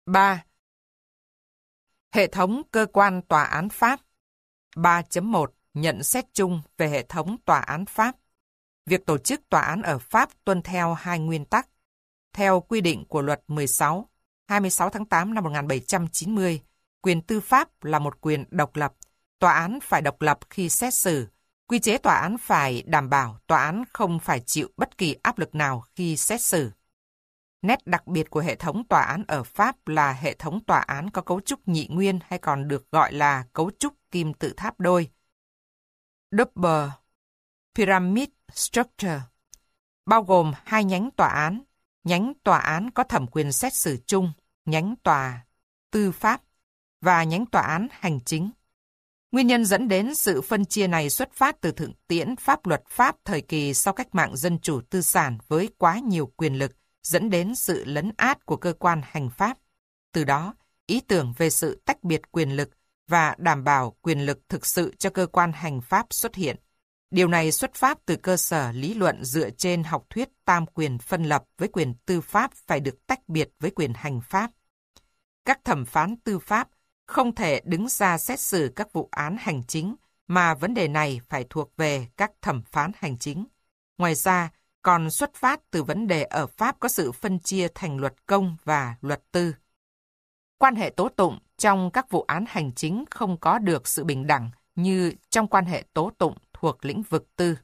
3. Hệ thống cơ quan tòa án Pháp. 3.1 Nhận xét chung về hệ thống tòa án Pháp. Việc tổ chức tòa án ở Pháp tuân theo hai nguyên tắc. Theo quy định của luật 16, 26 tháng 8 năm 1790, quyền tư pháp là một quyền độc lập. Tòa án phải độc lập khi xét xử. Quy chế tòa án phải đảm bảo tòa án không phải chịu bất kỳ áp lực nào khi xét xử. Nét đặc biệt của hệ thống tòa án ở Pháp là hệ thống tòa án có cấu trúc nhị nguyên hay còn được gọi là cấu trúc kim tự tháp đôi. Double Pyramid Structure, bao gồm hai nhánh tòa án có thẩm quyền xét xử chung, nhánh tòa tư pháp và nhánh tòa án hành chính. Nguyên nhân dẫn đến sự phân chia này xuất phát từ thực tiễn pháp luật Pháp thời kỳ sau cách mạng dân chủ tư sản với quá nhiều quyền lực, dẫn đến sự lấn át của cơ quan hành pháp. Từ đó, ý tưởng về sự tách biệt quyền lực và đảm bảo quyền lực thực sự cho cơ quan hành pháp xuất hiện. Điều này xuất phát từ cơ sở lý luận dựa trên học thuyết tam quyền phân lập với quyền tư pháp phải được tách biệt với quyền hành pháp. Các thẩm phán tư pháp không thể đứng ra xét xử các vụ án hành chính, mà vấn đề này phải thuộc về các thẩm phán hành chính. Ngoài ra, còn xuất phát từ vấn đề ở Pháp có sự phân chia thành luật công và luật tư. Quan hệ tố tụng trong các vụ án hành chính không có được sự bình đẳng như trong quan hệ tố tụng thuộc lĩnh vực tư.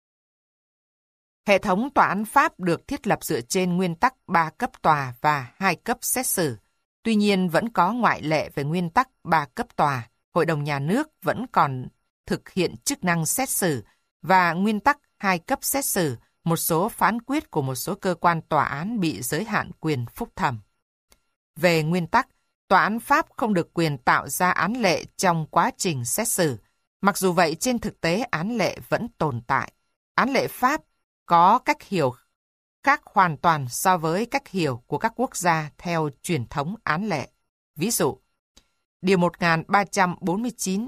Hệ thống tòa án Pháp được thiết lập dựa trên nguyên tắc 3 cấp tòa và 2 cấp xét xử. Tuy nhiên vẫn có ngoại lệ về nguyên tắc 3 cấp tòa. Hội đồng nhà nước vẫn còn thực hiện chức năng xét xử, và nguyên tắc 2 cấp xét xử, một số phán quyết của một số cơ quan tòa án bị giới hạn quyền phúc thẩm. Về nguyên tắc, tòa án Pháp không được quyền tạo ra án lệ trong quá trình xét xử. Mặc dù vậy, trên thực tế án lệ vẫn tồn tại. Án lệ Pháp có cách hiểu khác hoàn toàn so với cách hiểu của các quốc gia theo truyền thống án lệ. Ví dụ, Điều 1349,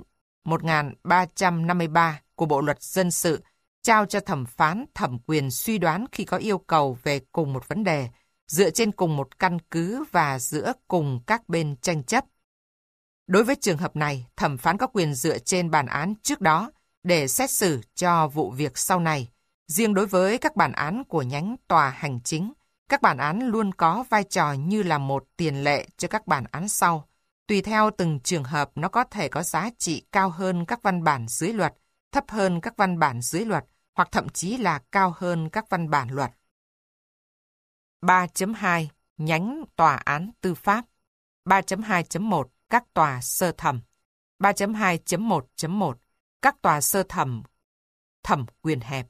1353 của Bộ Luật Dân sự trao cho thẩm phán thẩm quyền suy đoán khi có yêu cầu về cùng một vấn đề, dựa trên cùng một căn cứ và giữa cùng các bên tranh chấp. Đối với trường hợp này, thẩm phán có quyền dựa trên bản án trước đó để xét xử cho vụ việc sau này. Riêng đối với các bản án của nhánh tòa hành chính, các bản án luôn có vai trò như là một tiền lệ cho các bản án sau. Tùy theo từng trường hợp, nó có thể có giá trị cao hơn các văn bản dưới luật, thấp hơn các văn bản dưới luật, hoặc thậm chí là cao hơn các văn bản luật. 3.2 Nhánh tòa án tư pháp. 3.2.1 Các tòa sơ thẩm. 3.2.1.1 Các tòa sơ thẩm thẩm quyền hẹp.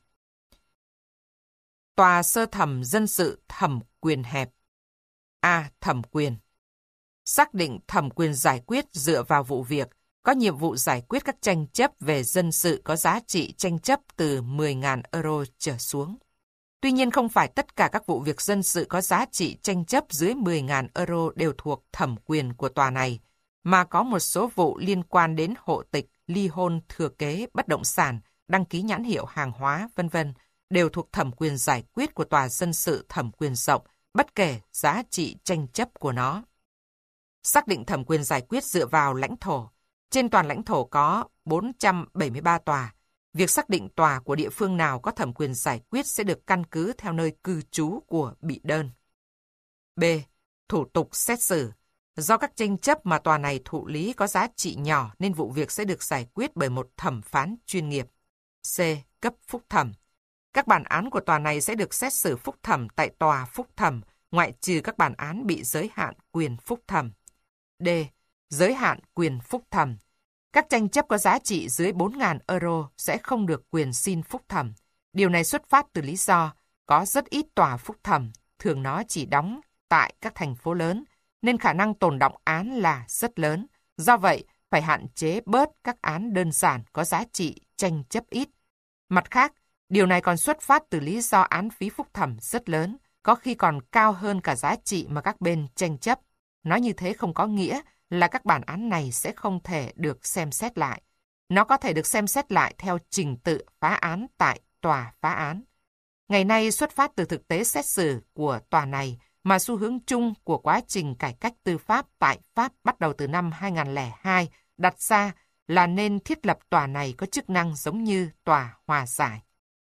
Tòa sơ thẩm dân sự thẩm quyền hẹp. A. Thẩm quyền. Xác định thẩm quyền giải quyết dựa vào vụ việc, có nhiệm vụ giải quyết các tranh chấp về dân sự có giá trị tranh chấp từ 10.000 euro trở xuống. Tuy nhiên, không phải tất cả các vụ việc dân sự có giá trị tranh chấp dưới 10.000 euro đều thuộc thẩm quyền của tòa này, mà có một số vụ liên quan đến hộ tịch, ly hôn, thừa kế, bất động sản, đăng ký nhãn hiệu hàng hóa, v.v. đều thuộc thẩm quyền giải quyết của tòa dân sự thẩm quyền rộng, bất kể giá trị tranh chấp của nó. Xác định thẩm quyền giải quyết dựa vào lãnh thổ. Trên toàn lãnh thổ có 473 tòa. Việc xác định tòa của địa phương nào có thẩm quyền giải quyết sẽ được căn cứ theo nơi cư trú của bị đơn. B. Thủ tục xét xử. Do các tranh chấp mà tòa này thụ lý có giá trị nhỏ nên vụ việc sẽ được giải quyết bởi một thẩm phán chuyên nghiệp. C. Cấp phúc thẩm. Các bản án của tòa này sẽ được xét xử phúc thẩm tại tòa phúc thẩm, ngoại trừ các bản án bị giới hạn quyền phúc thẩm. D. Giới hạn quyền phúc thẩm. Các tranh chấp có giá trị dưới 4.000 euro sẽ không được quyền xin phúc thẩm. Điều này xuất phát từ lý do có rất ít tòa phúc thẩm, thường nó chỉ đóng tại các thành phố lớn, nên khả năng tồn đọng án là rất lớn. Do vậy, phải hạn chế bớt các án đơn giản có giá trị tranh chấp ít. Mặt khác, điều này còn xuất phát từ lý do án phí phúc thẩm rất lớn, có khi còn cao hơn cả giá trị mà các bên tranh chấp. Nói như thế không có nghĩa là các bản án này sẽ không thể được xem xét lại. Nó có thể được xem xét lại theo trình tự phá án tại tòa phá án. Ngày nay xuất phát từ thực tế xét xử của tòa này mà xu hướng chung của quá trình cải cách tư pháp tại Pháp bắt đầu từ năm 2002 đặt ra là nên thiết lập tòa này có chức năng giống như tòa hòa giải.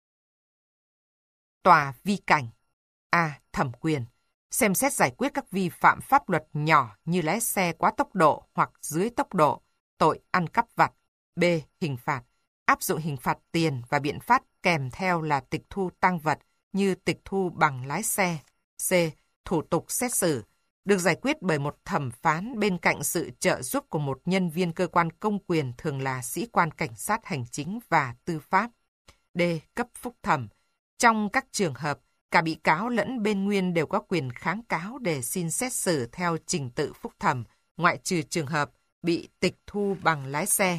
Tòa vi cảnh. A. Thẩm quyền. Xem xét giải quyết các vi phạm pháp luật nhỏ như lái xe quá tốc độ hoặc dưới tốc độ, tội ăn cắp vặt. B. Hình phạt. Áp dụng hình phạt tiền và biện pháp kèm theo là tịch thu tang vật như tịch thu bằng lái xe. C. Thủ tục xét xử. Được giải quyết bởi một thẩm phán bên cạnh sự trợ giúp của một nhân viên cơ quan công quyền thường là sĩ quan cảnh sát hành chính và tư pháp. D. Cấp phúc thẩm. Trong các trường hợp, cả bị cáo lẫn bên nguyên đều có quyền kháng cáo để xin xét xử theo trình tự phúc thẩm, ngoại trừ trường hợp bị tịch thu bằng lái xe.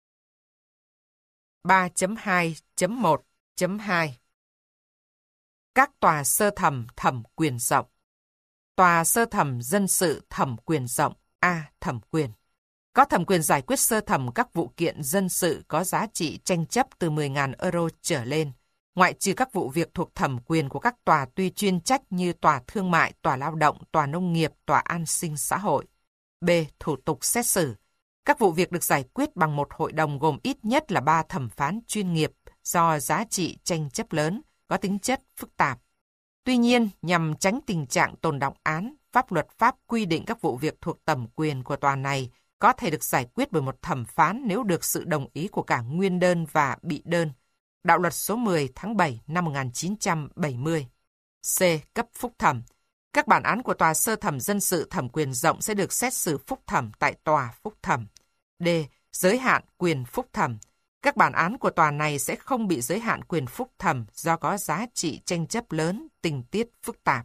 3.2.1.2 Các tòa sơ thẩm thẩm quyền rộng. Tòa sơ thẩm dân sự thẩm quyền rộng. A. Thẩm quyền. Có thẩm quyền giải quyết sơ thẩm các vụ kiện dân sự có giá trị tranh chấp từ 10.000 euro trở lên, ngoại trừ các vụ việc thuộc thẩm quyền của các tòa tuy chuyên trách như tòa thương mại, tòa lao động, tòa nông nghiệp, tòa an sinh xã hội. B. Thủ tục xét xử. Các vụ việc được giải quyết bằng một hội đồng gồm ít nhất là 3 thẩm phán chuyên nghiệp do giá trị tranh chấp lớn, có tính chất phức tạp. Tuy nhiên, nhằm tránh tình trạng tồn đọng án, pháp luật Pháp quy định các vụ việc thuộc thẩm quyền của tòa này có thể được giải quyết bởi một thẩm phán nếu được sự đồng ý của cả nguyên đơn và bị đơn. Đạo luật số 10 tháng 7 năm 1970. C. Cấp phúc thẩm. Các bản án của tòa sơ thẩm dân sự thẩm quyền rộng sẽ được xét xử phúc thẩm tại tòa phúc thẩm. D. Giới hạn quyền phúc thẩm. Các bản án của tòa này sẽ không bị giới hạn quyền phúc thẩm do có giá trị tranh chấp lớn, tình tiết phức tạp.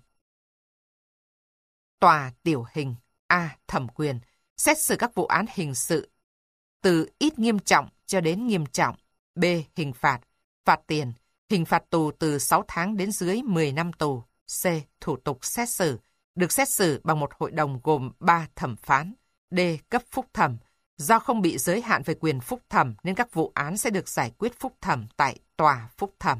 Tòa tiểu hình. A. Thẩm quyền. Xét xử các vụ án hình sự từ ít nghiêm trọng cho đến nghiêm trọng. B. Hình phạt. Phạt tiền. Hình phạt tù từ 6 tháng đến dưới 10 năm tù. C. Thủ tục xét xử. Được xét xử bằng một hội đồng gồm 3 thẩm phán. D. Cấp phúc thẩm. Do không bị giới hạn về quyền phúc thẩm nên các vụ án sẽ được giải quyết phúc thẩm tại tòa phúc thẩm.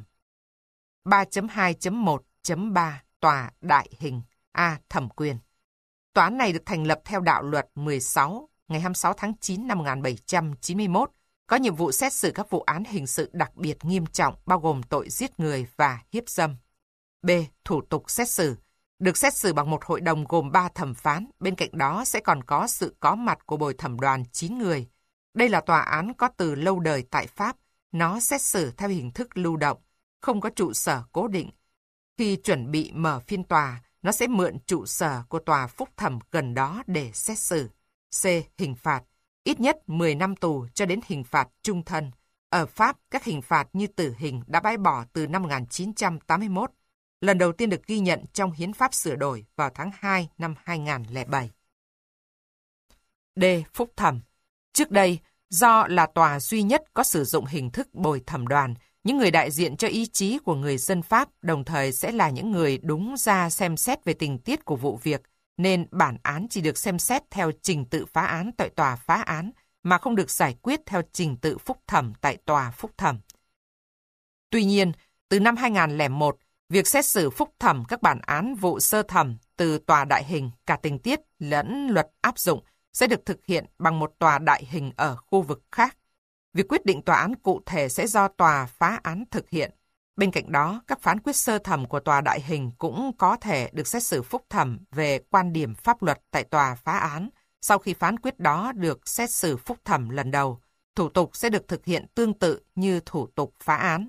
3.2.1.3 Tòa đại hình. A. Thẩm quyền. Tòa án này được thành lập theo đạo luật 16 ngày 26 tháng 9 năm 1791, có nhiệm vụ xét xử các vụ án hình sự đặc biệt nghiêm trọng bao gồm tội giết người và hiếp dâm. B. Thủ tục xét xử. Được xét xử bằng một hội đồng gồm 3 thẩm phán, bên cạnh đó sẽ còn có sự có mặt của bồi thẩm đoàn 9 người. Đây là tòa án có từ lâu đời tại Pháp, nó xét xử theo hình thức lưu động, không có trụ sở cố định. Khi chuẩn bị mở phiên tòa, nó sẽ mượn trụ sở của tòa phúc thẩm gần đó để xét xử. C. Hình phạt. Ít nhất 10 năm tù cho đến hình phạt chung thân. Ở Pháp, các hình phạt như tử hình đã bãi bỏ từ năm 1981. Lần đầu tiên được ghi nhận trong Hiến pháp sửa đổi vào tháng 2 năm 2007. D. Phúc thẩm. Trước đây, do là tòa duy nhất có sử dụng hình thức bồi thẩm đoàn, những người đại diện cho ý chí của người dân Pháp đồng thời sẽ là những người đúng ra xem xét về tình tiết của vụ việc, nên bản án chỉ được xem xét theo trình tự phá án tại tòa phá án, mà không được giải quyết theo trình tự phúc thẩm tại tòa phúc thẩm. Tuy nhiên, từ năm 2001, việc xét xử phúc thẩm các bản án vụ sơ thẩm từ tòa đại hình, cả tình tiết lẫn luật áp dụng, sẽ được thực hiện bằng một tòa đại hình ở khu vực khác. Việc quyết định tòa án cụ thể sẽ do tòa phá án thực hiện. Bên cạnh đó, các phán quyết sơ thẩm của tòa đại hình cũng có thể được xét xử phúc thẩm về quan điểm pháp luật tại tòa phá án. Sau khi phán quyết đó được xét xử phúc thẩm lần đầu, thủ tục sẽ được thực hiện tương tự như thủ tục phá án.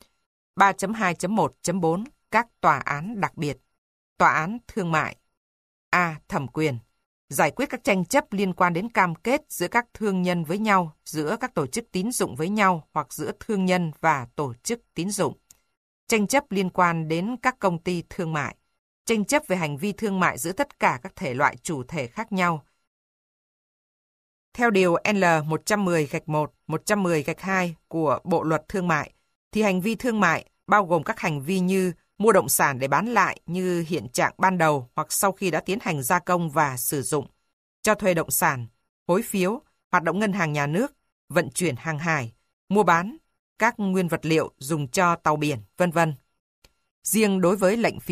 3.2.1.4 Các tòa án đặc biệt. Tòa án thương mại. A. Thẩm quyền. Giải quyết các tranh chấp liên quan đến cam kết giữa các thương nhân với nhau, giữa các tổ chức tín dụng với nhau hoặc giữa thương nhân và tổ chức tín dụng. Tranh chấp liên quan đến các công ty thương mại. Tranh chấp về hành vi thương mại giữa tất cả các thể loại chủ thể khác nhau. Theo điều L110-1, 110-2 của Bộ Luật Thương mại, thì hành vi thương mại bao gồm các hành vi như mua động sản để bán lại như hiện trạng ban đầu hoặc sau khi đã tiến hành gia công và sử dụng, cho thuê động sản, hối phiếu, hoạt động ngân hàng nhà nước, vận chuyển hàng hải, mua bán các nguyên vật liệu dùng cho tàu biển, v.v. Riêng đối với lệnh phiếu,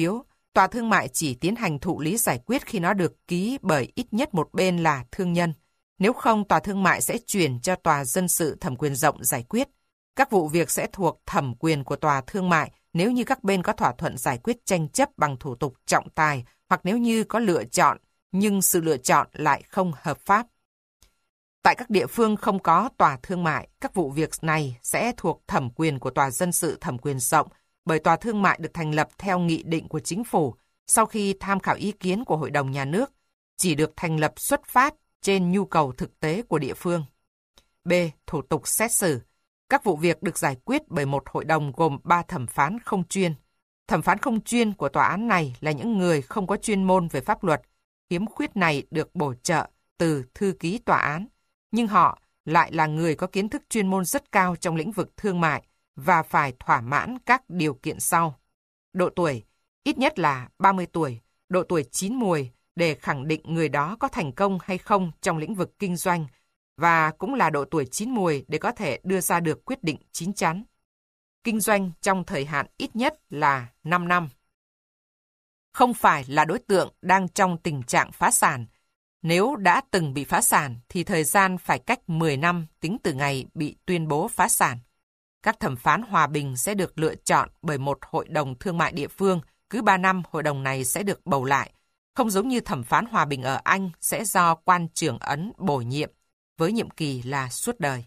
tòa thương mại chỉ tiến hành thụ lý giải quyết khi nó được ký bởi ít nhất một bên là thương nhân. Nếu không, tòa thương mại sẽ chuyển cho tòa dân sự thẩm quyền rộng giải quyết. Các vụ việc sẽ thuộc thẩm quyền của tòa thương mại nếu như các bên có thỏa thuận giải quyết tranh chấp bằng thủ tục trọng tài hoặc nếu như có lựa chọn, nhưng sự lựa chọn lại không hợp pháp. Tại các địa phương không có tòa thương mại, các vụ việc này sẽ thuộc thẩm quyền của tòa dân sự thẩm quyền rộng, bởi tòa thương mại được thành lập theo nghị định của chính phủ sau khi tham khảo ý kiến của Hội đồng Nhà nước, chỉ được thành lập xuất phát trên nhu cầu thực tế của địa phương. B. Thủ tục xét xử. Các vụ việc được giải quyết bởi một hội đồng gồm 3 thẩm phán không chuyên. Thẩm phán không chuyên của tòa án này là những người không có chuyên môn về pháp luật. Khiếm khuyết này được bổ trợ từ thư ký tòa án, nhưng họ lại là người có kiến thức chuyên môn rất cao trong lĩnh vực thương mại và phải thỏa mãn các điều kiện sau. Độ tuổi, ít nhất là 30 tuổi, độ tuổi chín muồi để khẳng định người đó có thành công hay không trong lĩnh vực kinh doanh, và cũng là độ tuổi chín muồi để có thể đưa ra được quyết định chín chắn. Kinh doanh trong thời hạn ít nhất là 5 năm. Không phải là đối tượng đang trong tình trạng phá sản. Nếu đã từng bị phá sản thì thời gian phải cách 10 năm tính từ ngày bị tuyên bố phá sản. Các thẩm phán hòa bình sẽ được lựa chọn bởi một hội đồng thương mại địa phương. Cứ 3 năm hội đồng này sẽ được bầu lại. Không giống như thẩm phán hòa bình ở Anh sẽ do quan trưởng ấn bổ nhiệm, với nhiệm kỳ là suốt đời.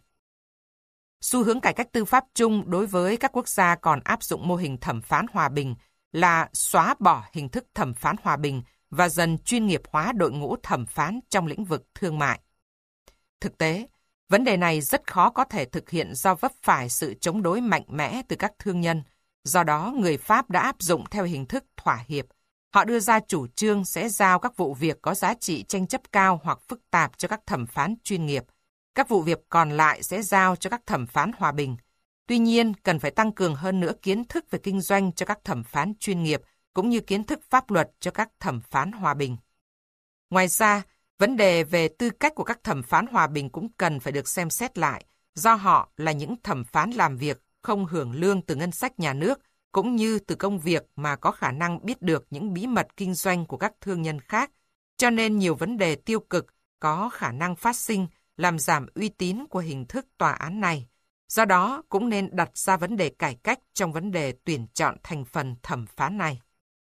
Xu hướng cải cách tư pháp chung đối với các quốc gia còn áp dụng mô hình thẩm phán hòa bình là xóa bỏ hình thức thẩm phán hòa bình và dần chuyên nghiệp hóa đội ngũ thẩm phán trong lĩnh vực thương mại. Thực tế, vấn đề này rất khó có thể thực hiện do vấp phải sự chống đối mạnh mẽ từ các thương nhân. Do đó, người Pháp đã áp dụng theo hình thức thỏa hiệp. Họ đưa ra chủ trương sẽ giao các vụ việc có giá trị tranh chấp cao hoặc phức tạp cho các thẩm phán chuyên nghiệp. Các vụ việc còn lại sẽ giao cho các thẩm phán hòa bình. Tuy nhiên, cần phải tăng cường hơn nữa kiến thức về kinh doanh cho các thẩm phán chuyên nghiệp, cũng như kiến thức pháp luật cho các thẩm phán hòa bình. Ngoài ra, vấn đề về tư cách của các thẩm phán hòa bình cũng cần phải được xem xét lại, do họ là những thẩm phán làm việc không hưởng lương từ ngân sách nhà nước, cũng như từ công việc mà có khả năng biết được những bí mật kinh doanh của các thương nhân khác, cho nên nhiều vấn đề tiêu cực có khả năng phát sinh, làm giảm uy tín của hình thức tòa án này. Do đó, cũng nên đặt ra vấn đề cải cách trong vấn đề tuyển chọn thành phần thẩm phán này.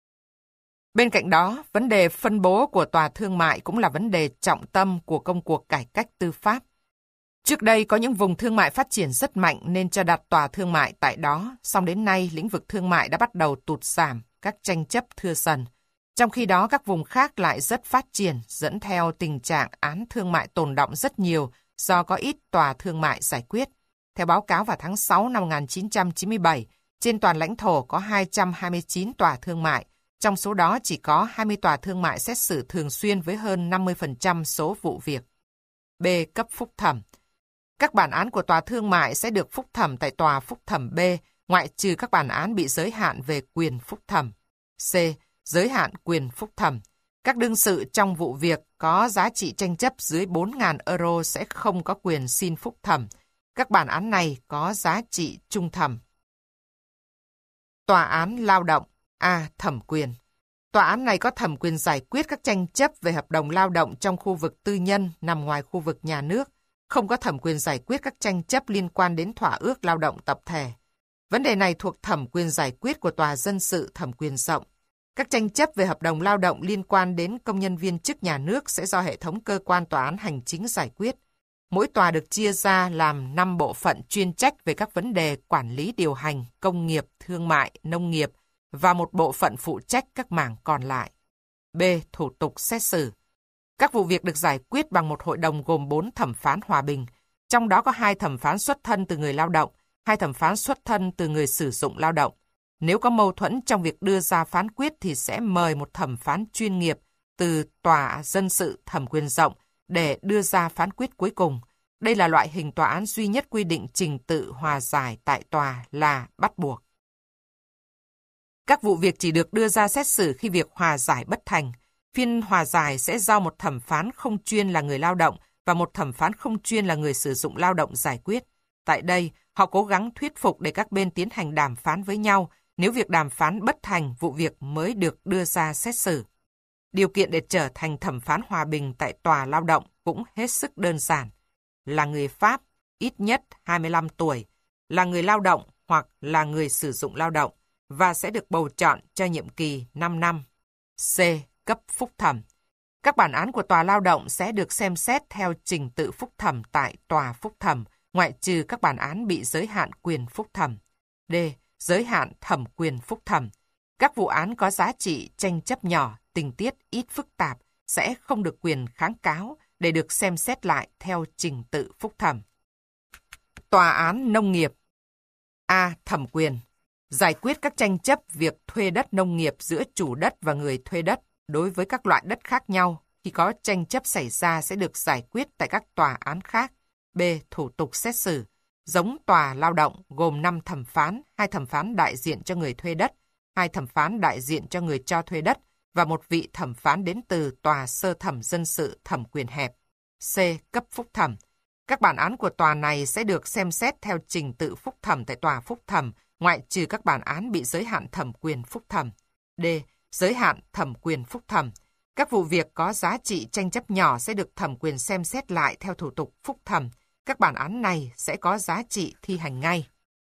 Bên cạnh đó, vấn đề phân bố của tòa thương mại cũng là vấn đề trọng tâm của công cuộc cải cách tư pháp. Trước đây có những vùng thương mại phát triển rất mạnh nên cho đặt tòa thương mại tại đó, song đến nay lĩnh vực thương mại đã bắt đầu tụt giảm, các tranh chấp thưa dần. Trong khi đó các vùng khác lại rất phát triển, dẫn theo tình trạng án thương mại tồn đọng rất nhiều do có ít tòa thương mại giải quyết. Theo báo cáo vào tháng 6 năm 1997, trên toàn lãnh thổ có 229 tòa thương mại, trong số đó chỉ có 20 tòa thương mại xét xử thường xuyên với hơn 50% số vụ việc. B. Cấp phúc thẩm. Các bản án của tòa thương mại sẽ được phúc thẩm tại tòa phúc thẩm B, ngoại trừ các bản án bị giới hạn về quyền phúc thẩm. C. Giới hạn quyền phúc thẩm. Các đương sự trong vụ việc có giá trị tranh chấp dưới 4.000 euro sẽ không có quyền xin phúc thẩm. Các bản án này có giá trị trung thẩm. Tòa án lao động. A. Thẩm quyền. Tòa án này có thẩm quyền giải quyết các tranh chấp về hợp đồng lao động trong khu vực tư nhân nằm ngoài khu vực nhà nước, không có thẩm quyền giải quyết các tranh chấp liên quan đến thỏa ước lao động tập thể. Vấn đề này thuộc thẩm quyền giải quyết của tòa dân sự thẩm quyền rộng. Các tranh chấp về hợp đồng lao động liên quan đến công nhân viên chức nhà nước sẽ do hệ thống cơ quan tòa án hành chính giải quyết. Mỗi tòa được chia ra làm 5 bộ phận chuyên trách về các vấn đề quản lý điều hành, công nghiệp, thương mại, nông nghiệp và một bộ phận phụ trách các mảng còn lại. B. Thủ tục xét xử. Các vụ việc được giải quyết bằng một hội đồng gồm 4 thẩm phán hòa bình, trong đó có 2 thẩm phán xuất thân từ người lao động, 2 thẩm phán xuất thân từ người sử dụng lao động. Nếu có mâu thuẫn trong việc đưa ra phán quyết thì sẽ mời một thẩm phán chuyên nghiệp từ tòa dân sự thẩm quyền rộng để đưa ra phán quyết cuối cùng. Đây là loại hình tòa án duy nhất quy định trình tự hòa giải tại tòa là bắt buộc. Các vụ việc chỉ được đưa ra xét xử khi việc hòa giải bất thành. Phiên hòa giải sẽ do một thẩm phán không chuyên là người lao động và một thẩm phán không chuyên là người sử dụng lao động giải quyết. Tại đây, họ cố gắng thuyết phục để các bên tiến hành đàm phán với nhau Nếu việc đàm phán bất thành, vụ việc mới được đưa ra xét xử. Điều kiện để trở thành thẩm phán hòa bình tại tòa lao động cũng hết sức đơn giản. Là người Pháp, ít nhất 25 tuổi, là người lao động hoặc là người sử dụng lao động, và sẽ được bầu chọn cho nhiệm kỳ 5 năm. C. Cấp phúc thẩm. Các bản án của tòa lao động sẽ được xem xét theo trình tự phúc thẩm tại tòa phúc thẩm, ngoại trừ các bản án bị giới hạn quyền phúc thẩm. D. Giới hạn thẩm quyền phúc thẩm. Các vụ án có giá trị tranh chấp nhỏ, tình tiết ít phức tạp sẽ không được quyền kháng cáo để được xem xét lại theo trình tự phúc thẩm. Tòa án nông nghiệp. A. Thẩm quyền. Giải quyết các tranh chấp việc thuê đất nông nghiệp giữa chủ đất và người thuê đất đối với các loại đất khác nhau. Khi có tranh chấp xảy ra sẽ được giải quyết tại các tòa án khác. B. Thủ tục xét xử. Giống tòa lao động gồm 5 thẩm phán, 2 thẩm phán đại diện cho người thuê đất, 2 thẩm phán đại diện cho người cho thuê đất và một vị thẩm phán đến từ tòa sơ thẩm dân sự thẩm quyền hẹp. C. Cấp phúc thẩm. Các bản án của tòa này sẽ được xem xét theo trình tự phúc thẩm tại tòa phúc thẩm, ngoại trừ các bản án bị giới hạn thẩm quyền phúc thẩm. D. Giới hạn thẩm quyền phúc thẩm. Các vụ việc có giá trị tranh chấp nhỏ sẽ được thẩm quyền xem xét lại theo thủ tục phúc thẩm. Các bản án này sẽ có giá trị thi hành ngay.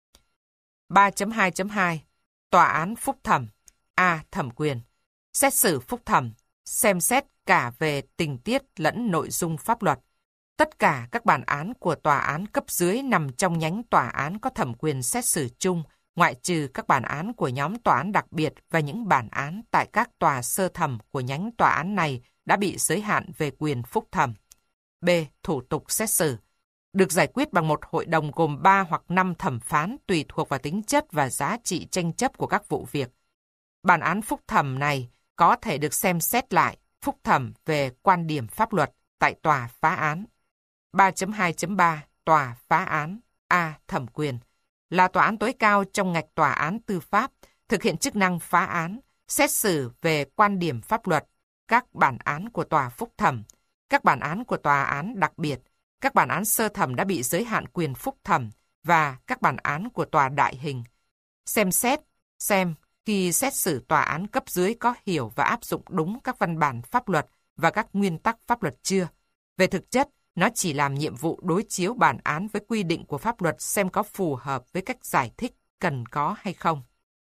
3.2.2 Tòa án phúc thẩm. A. Thẩm quyền. Xét xử phúc thẩm. Xem xét cả về tình tiết lẫn nội dung pháp luật. Tất cả các bản án của tòa án cấp dưới nằm trong nhánh tòa án có thẩm quyền xét xử chung, ngoại trừ các bản án của nhóm tòa án đặc biệt và những bản án tại các tòa sơ thẩm của nhánh tòa án này đã bị giới hạn về quyền phúc thẩm. B. Thủ tục xét xử. Được giải quyết bằng một hội đồng gồm 3 hoặc 5 thẩm phán tùy thuộc vào tính chất và giá trị tranh chấp của các vụ việc. Bản án phúc thẩm này có thể được xem xét lại, phúc thẩm về quan điểm pháp luật tại tòa phá án. 3.2.3 Tòa phá án. A. Thẩm quyền. Là tòa án tối cao trong ngạch tòa án tư pháp, thực hiện chức năng phá án, xét xử về quan điểm pháp luật, các bản án của tòa phúc thẩm, các bản án của tòa án đặc biệt, các bản án sơ thẩm đã bị giới hạn quyền phúc thẩm và các bản án của tòa đại hình. Xem xét, xem khi xét xử tòa án cấp dưới có hiểu và áp dụng đúng các văn bản pháp luật và các nguyên tắc pháp luật chưa. Về thực chất, nó chỉ làm nhiệm vụ đối chiếu bản án với quy định của pháp luật xem có phù hợp với cách giải thích cần có hay không.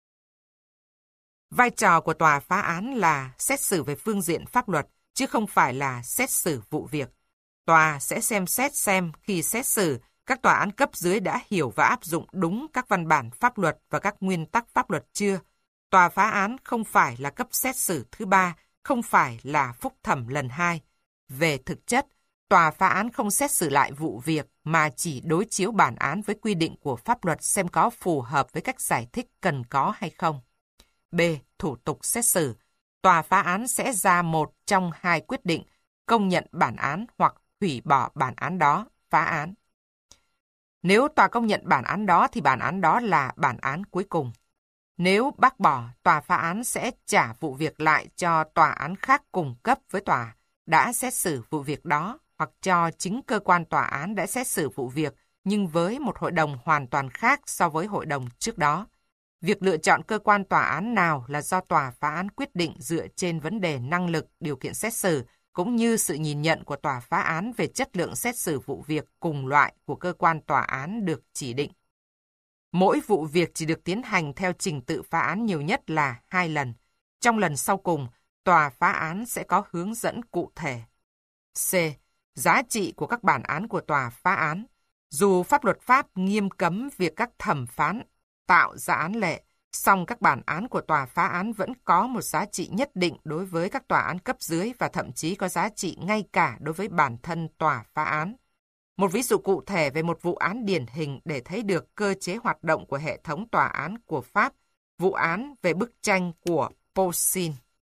Vai trò của tòa phá án là xét xử về phương diện pháp luật, chứ không phải là xét xử vụ việc. Tòa sẽ xem xét xem khi xét xử, các tòa án cấp dưới đã hiểu và áp dụng đúng các văn bản pháp luật và các nguyên tắc pháp luật chưa. Tòa phá án không phải là cấp xét xử thứ 3, không phải là phúc thẩm lần 2. Về thực chất, tòa phá án không xét xử lại vụ việc mà chỉ đối chiếu bản án với quy định của pháp luật xem có phù hợp với cách giải thích cần có hay không. B. Thủ tục xét xử. Tòa phá án sẽ ra một trong 2 quyết định, công nhận bản án hoặc hủy bỏ bản án đó, phá án. Nếu tòa công nhận bản án đó thì bản án đó là bản án cuối cùng. Nếu bác bỏ, tòa phá án sẽ trả vụ việc lại cho tòa án khác cùng cấp với tòa đã xét xử vụ việc đó, hoặc cho chính cơ quan tòa án đã xét xử vụ việc nhưng với một hội đồng hoàn toàn khác so với hội đồng trước đó. Việc lựa chọn cơ quan tòa án nào là do tòa phá án quyết định dựa trên vấn đề năng lực, điều kiện xét xử, cũng như sự nhìn nhận của tòa phá án về chất lượng xét xử vụ việc cùng loại của cơ quan tòa án được chỉ định. Mỗi vụ việc chỉ được tiến hành theo trình tự phá án nhiều nhất là 2 lần. Trong lần sau cùng, tòa phá án sẽ có hướng dẫn cụ thể. C. Giá trị của các bản án của tòa phá án. Dù pháp luật Pháp nghiêm cấm việc các thẩm phán tạo ra án lệ, song các bản án của tòa phá án vẫn có một giá trị nhất định đối với các tòa án cấp dưới và thậm chí có giá trị ngay cả đối với bản thân tòa phá án. Một ví dụ cụ thể về một vụ án điển hình để thấy được cơ chế hoạt động của hệ thống tòa án của Pháp, vụ án về bức tranh của Poussin.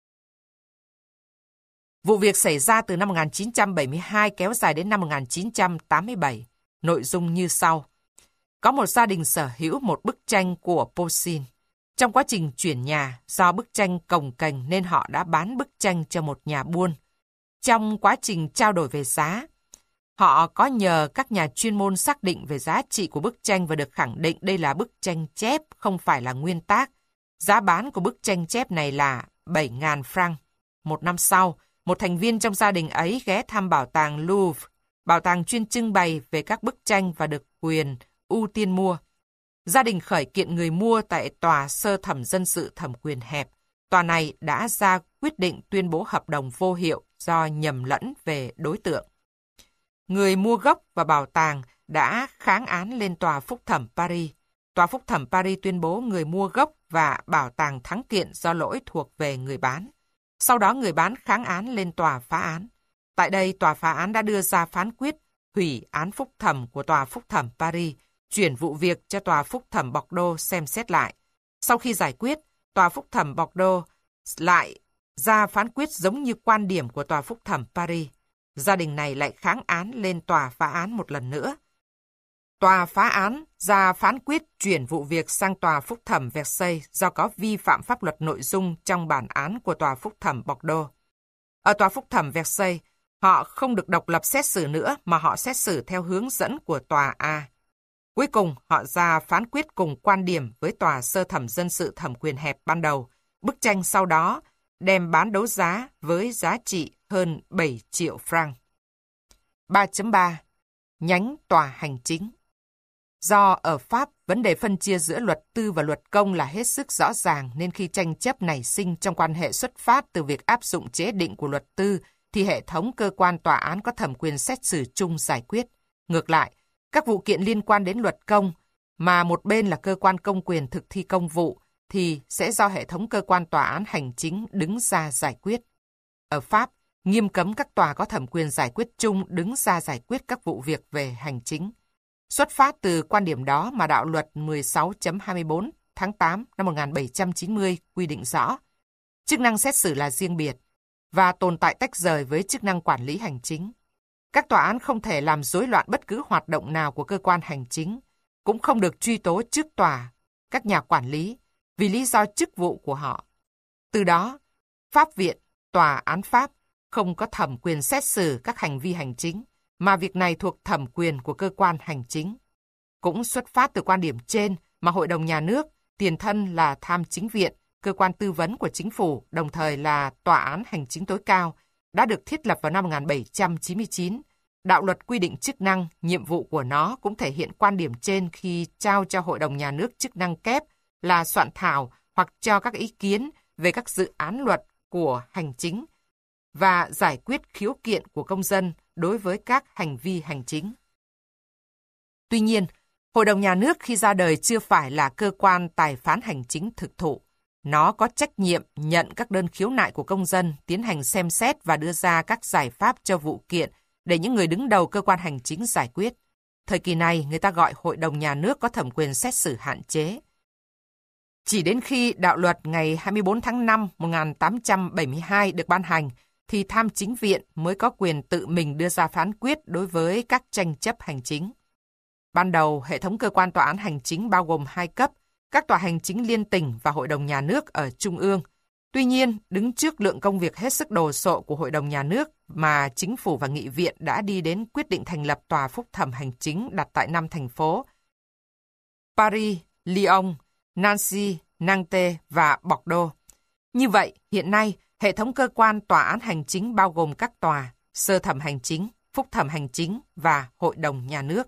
Vụ việc xảy ra từ năm 1972 kéo dài đến năm 1987. Nội dung như sau. Có một gia đình sở hữu một bức tranh của Poussin. Trong quá trình chuyển nhà, do bức tranh cồng kềnh nên họ đã bán bức tranh cho một nhà buôn. Trong quá trình trao đổi về giá, họ có nhờ các nhà chuyên môn xác định về giá trị của bức tranh và được khẳng định đây là bức tranh chép, không phải là nguyên tác. Giá bán của bức tranh chép này là 7.000 franc. Một năm sau, một thành viên trong gia đình ấy ghé thăm bảo tàng Louvre, bảo tàng chuyên trưng bày về các bức tranh và được quyền ưu tiên mua. Gia đình khởi kiện người mua tại tòa sơ thẩm dân sự thẩm quyền hẹp. Tòa này đã ra quyết định tuyên bố hợp đồng vô hiệu do nhầm lẫn về đối tượng. Người mua gốc và bảo tàng đã kháng án lên tòa phúc thẩm Paris. Tòa phúc thẩm Paris tuyên bố người mua gốc và bảo tàng thắng kiện do lỗi thuộc về người bán. Sau đó người bán kháng án lên tòa phá án. Tại đây, tòa phá án đã đưa ra phán quyết hủy án phúc thẩm của tòa phúc thẩm Paris, chuyển vụ việc cho tòa phúc thẩm Bordeaux xem xét lại. Sau khi giải quyết, tòa phúc thẩm Bordeaux lại ra phán quyết giống như quan điểm của tòa phúc thẩm Paris. Gia đình này lại kháng án lên tòa phá án một lần nữa. Tòa phá án ra phán quyết chuyển vụ việc sang tòa phúc thẩm Versailles do có vi phạm pháp luật nội dung trong bản án của tòa phúc thẩm Bordeaux. Ở tòa phúc thẩm Versailles, họ không được độc lập xét xử nữa mà họ xét xử theo hướng dẫn của tòa A. Cuối cùng, họ ra phán quyết cùng quan điểm với tòa sơ thẩm dân sự thẩm quyền hẹp ban đầu. Bức tranh sau đó đem bán đấu giá với giá trị hơn 7 triệu franc. 3.3. Nhánh tòa hành chính. Do ở Pháp, vấn đề phân chia giữa luật tư và luật công là hết sức rõ ràng nên khi tranh chấp nảy sinh trong quan hệ xuất phát từ việc áp dụng chế định của luật tư thì hệ thống cơ quan tòa án có thẩm quyền xét xử chung giải quyết. Ngược lại, các vụ kiện liên quan đến luật công mà một bên là cơ quan công quyền thực thi công vụ thì sẽ do hệ thống cơ quan tòa án hành chính đứng ra giải quyết. Ở Pháp, nghiêm cấm các tòa có thẩm quyền giải quyết chung đứng ra giải quyết các vụ việc về hành chính. Xuất phát từ quan điểm đó mà đạo luật 16.24 tháng 8 năm 1790 quy định rõ, chức năng xét xử là riêng biệt và tồn tại tách rời với chức năng quản lý hành chính. Các tòa án không thể làm rối loạn bất cứ hoạt động nào của cơ quan hành chính, cũng không được truy tố trước tòa các nhà quản lý vì lý do chức vụ của họ. Từ đó, Pháp viện, tòa án Pháp không có thẩm quyền xét xử các hành vi hành chính, mà việc này thuộc thẩm quyền của cơ quan hành chính. Cũng xuất phát từ quan điểm trên mà Hội đồng Nhà nước, tiền thân là Tham chính viện, cơ quan tư vấn của chính phủ, đồng thời là Tòa án Hành chính tối cao, đã được thiết lập vào năm 1799. Đạo luật quy định chức năng, nhiệm vụ của nó cũng thể hiện quan điểm trên khi trao cho Hội đồng Nhà nước chức năng kép là soạn thảo hoặc cho các ý kiến về các dự án luật của hành chính và giải quyết khiếu kiện của công dân đối với các hành vi hành chính. Tuy nhiên, Hội đồng Nhà nước khi ra đời chưa phải là cơ quan tài phán hành chính thực thụ. Nó có trách nhiệm nhận các đơn khiếu nại của công dân, tiến hành xem xét và đưa ra các giải pháp cho vụ kiện để những người đứng đầu cơ quan hành chính giải quyết. Thời kỳ này, người ta gọi Hội đồng Nhà nước có thẩm quyền xét xử hạn chế. Chỉ đến khi đạo luật ngày 24 tháng 5 1872 được ban hành, thì Tham chính viện mới có quyền tự mình đưa ra phán quyết đối với các tranh chấp hành chính. Ban đầu, hệ thống cơ quan tòa án hành chính bao gồm 2 cấp, các tòa hành chính liên tỉnh và Hội đồng Nhà nước ở Trung ương. Tuy nhiên, đứng trước lượng công việc hết sức đồ sộ của Hội đồng Nhà nước mà chính phủ và nghị viện đã đi đến quyết định thành lập tòa phúc thẩm hành chính đặt tại 5 thành phố Paris, Lyon, Nancy, Nantes và Bordeaux. Như vậy, hiện nay, hệ thống cơ quan tòa án hành chính bao gồm các tòa, sơ thẩm hành chính, phúc thẩm hành chính và Hội đồng Nhà nước.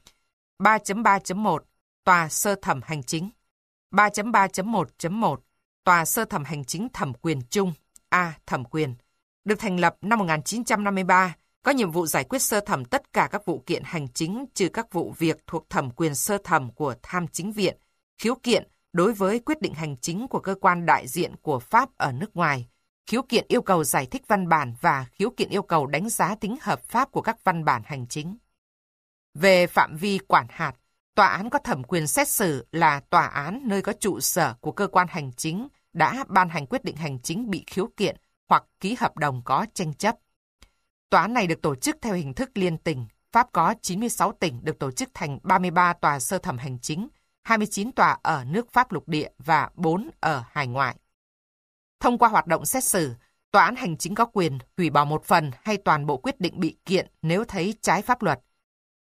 3.3.1 Tòa sơ thẩm hành chính. 3.3.1.1 Tòa sơ thẩm hành chính thẩm quyền chung A. Thẩm quyền. Được thành lập năm 1953, có nhiệm vụ giải quyết sơ thẩm tất cả các vụ kiện hành chính trừ các vụ việc thuộc thẩm quyền sơ thẩm của Tham chính viện, khiếu kiện đối với quyết định hành chính của cơ quan đại diện của Pháp ở nước ngoài, khiếu kiện yêu cầu giải thích văn bản và khiếu kiện yêu cầu đánh giá tính hợp pháp của các văn bản hành chính. Về phạm vi quản hạt, tòa án có thẩm quyền xét xử là tòa án nơi có trụ sở của cơ quan hành chính đã ban hành quyết định hành chính bị khiếu kiện hoặc ký hợp đồng có tranh chấp. Tòa án này được tổ chức theo hình thức liên tỉnh. Pháp có 96 tỉnh được tổ chức thành 33 tòa sơ thẩm hành chính, 29 tòa ở nước Pháp lục địa và 4 ở hải ngoại. Thông qua hoạt động xét xử, tòa án hành chính có quyền hủy bỏ một phần hay toàn bộ quyết định bị kiện nếu thấy trái pháp luật.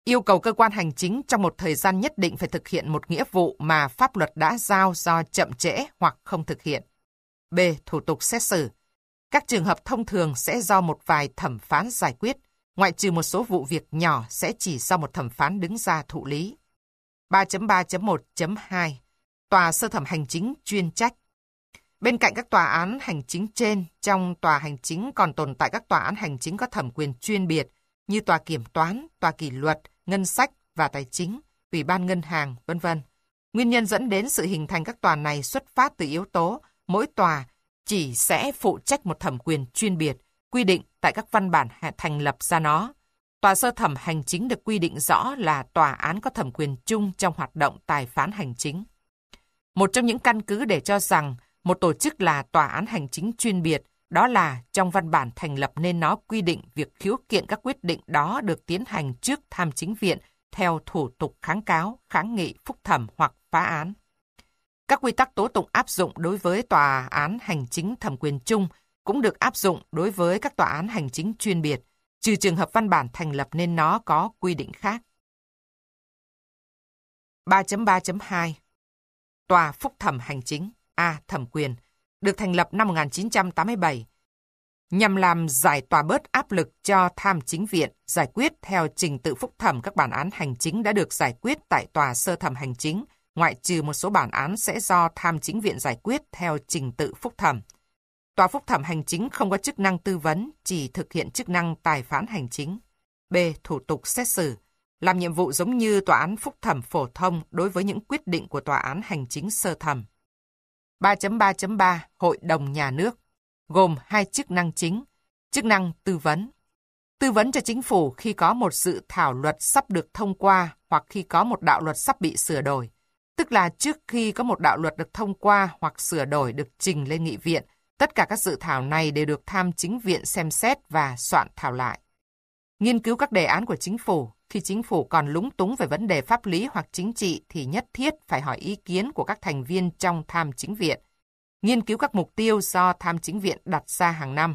Yêu cầu cơ quan hành chính trong một thời gian nhất định phải thực hiện một nghĩa vụ mà pháp luật đã giao do chậm trễ hoặc không thực hiện. B. Thủ tục xét xử. Các trường hợp thông thường sẽ do một vài thẩm phán giải quyết, ngoại trừ một số vụ việc nhỏ sẽ chỉ do một thẩm phán đứng ra thụ lý. 3.3.1.2 Tòa sơ thẩm hành chính chuyên trách. Bên cạnh các tòa án hành chính trên, trong tòa hành chính còn tồn tại các tòa án hành chính có thẩm quyền chuyên biệt như tòa kiểm toán, tòa kỷ luật, ngân sách và tài chính, ủy ban ngân hàng, v.v. Nguyên nhân dẫn đến sự hình thành các tòa này xuất phát từ yếu tố mỗi tòa chỉ sẽ phụ trách một thẩm quyền chuyên biệt, quy định tại các văn bản thành lập ra nó. Tòa sơ thẩm hành chính được quy định rõ là tòa án có thẩm quyền chung trong hoạt động tài phán hành chính. Một trong những căn cứ để cho rằng một tổ chức là tòa án hành chính chuyên biệt, đó là trong văn bản thành lập nên nó quy định việc khiếu kiện các quyết định đó được tiến hành trước tham chính viện theo thủ tục kháng cáo, kháng nghị, phúc thẩm hoặc phá án. Các quy tắc tố tụng áp dụng đối với tòa án hành chính thẩm quyền chung cũng được áp dụng đối với các tòa án hành chính chuyên biệt, trừ trường hợp văn bản thành lập nên nó có quy định khác. 3.3.2 Tòa phúc thẩm hành chính A. Thẩm quyền được thành lập năm 1987 nhằm làm giải tỏa bớt áp lực cho tham chính viện giải quyết theo trình tự phúc thẩm các bản án hành chính đã được giải quyết tại tòa sơ thẩm hành chính, ngoại trừ một số bản án sẽ do tham chính viện giải quyết theo trình tự phúc thẩm. Tòa phúc thẩm hành chính không có chức năng tư vấn, chỉ thực hiện chức năng tài phán hành chính. B. Thủ tục xét xử làm nhiệm vụ giống như tòa án phúc thẩm phổ thông đối với những quyết định của tòa án hành chính sơ thẩm. 3.3.3 Hội đồng nhà nước gồm hai chức năng chính. Chức năng tư vấn. Tư vấn cho chính phủ khi có một dự thảo luật sắp được thông qua hoặc khi có một đạo luật sắp bị sửa đổi. Tức là trước khi có một đạo luật được thông qua hoặc sửa đổi được trình lên nghị viện, tất cả các dự thảo này đều được tham chính viện xem xét và soạn thảo lại. Nghiên cứu các đề án của chính phủ. Khi chính phủ còn lúng túng về vấn đề pháp lý hoặc chính trị thì nhất thiết phải hỏi ý kiến của các thành viên trong tham chính viện. Nghiên cứu các mục tiêu do tham chính viện đặt ra hàng năm.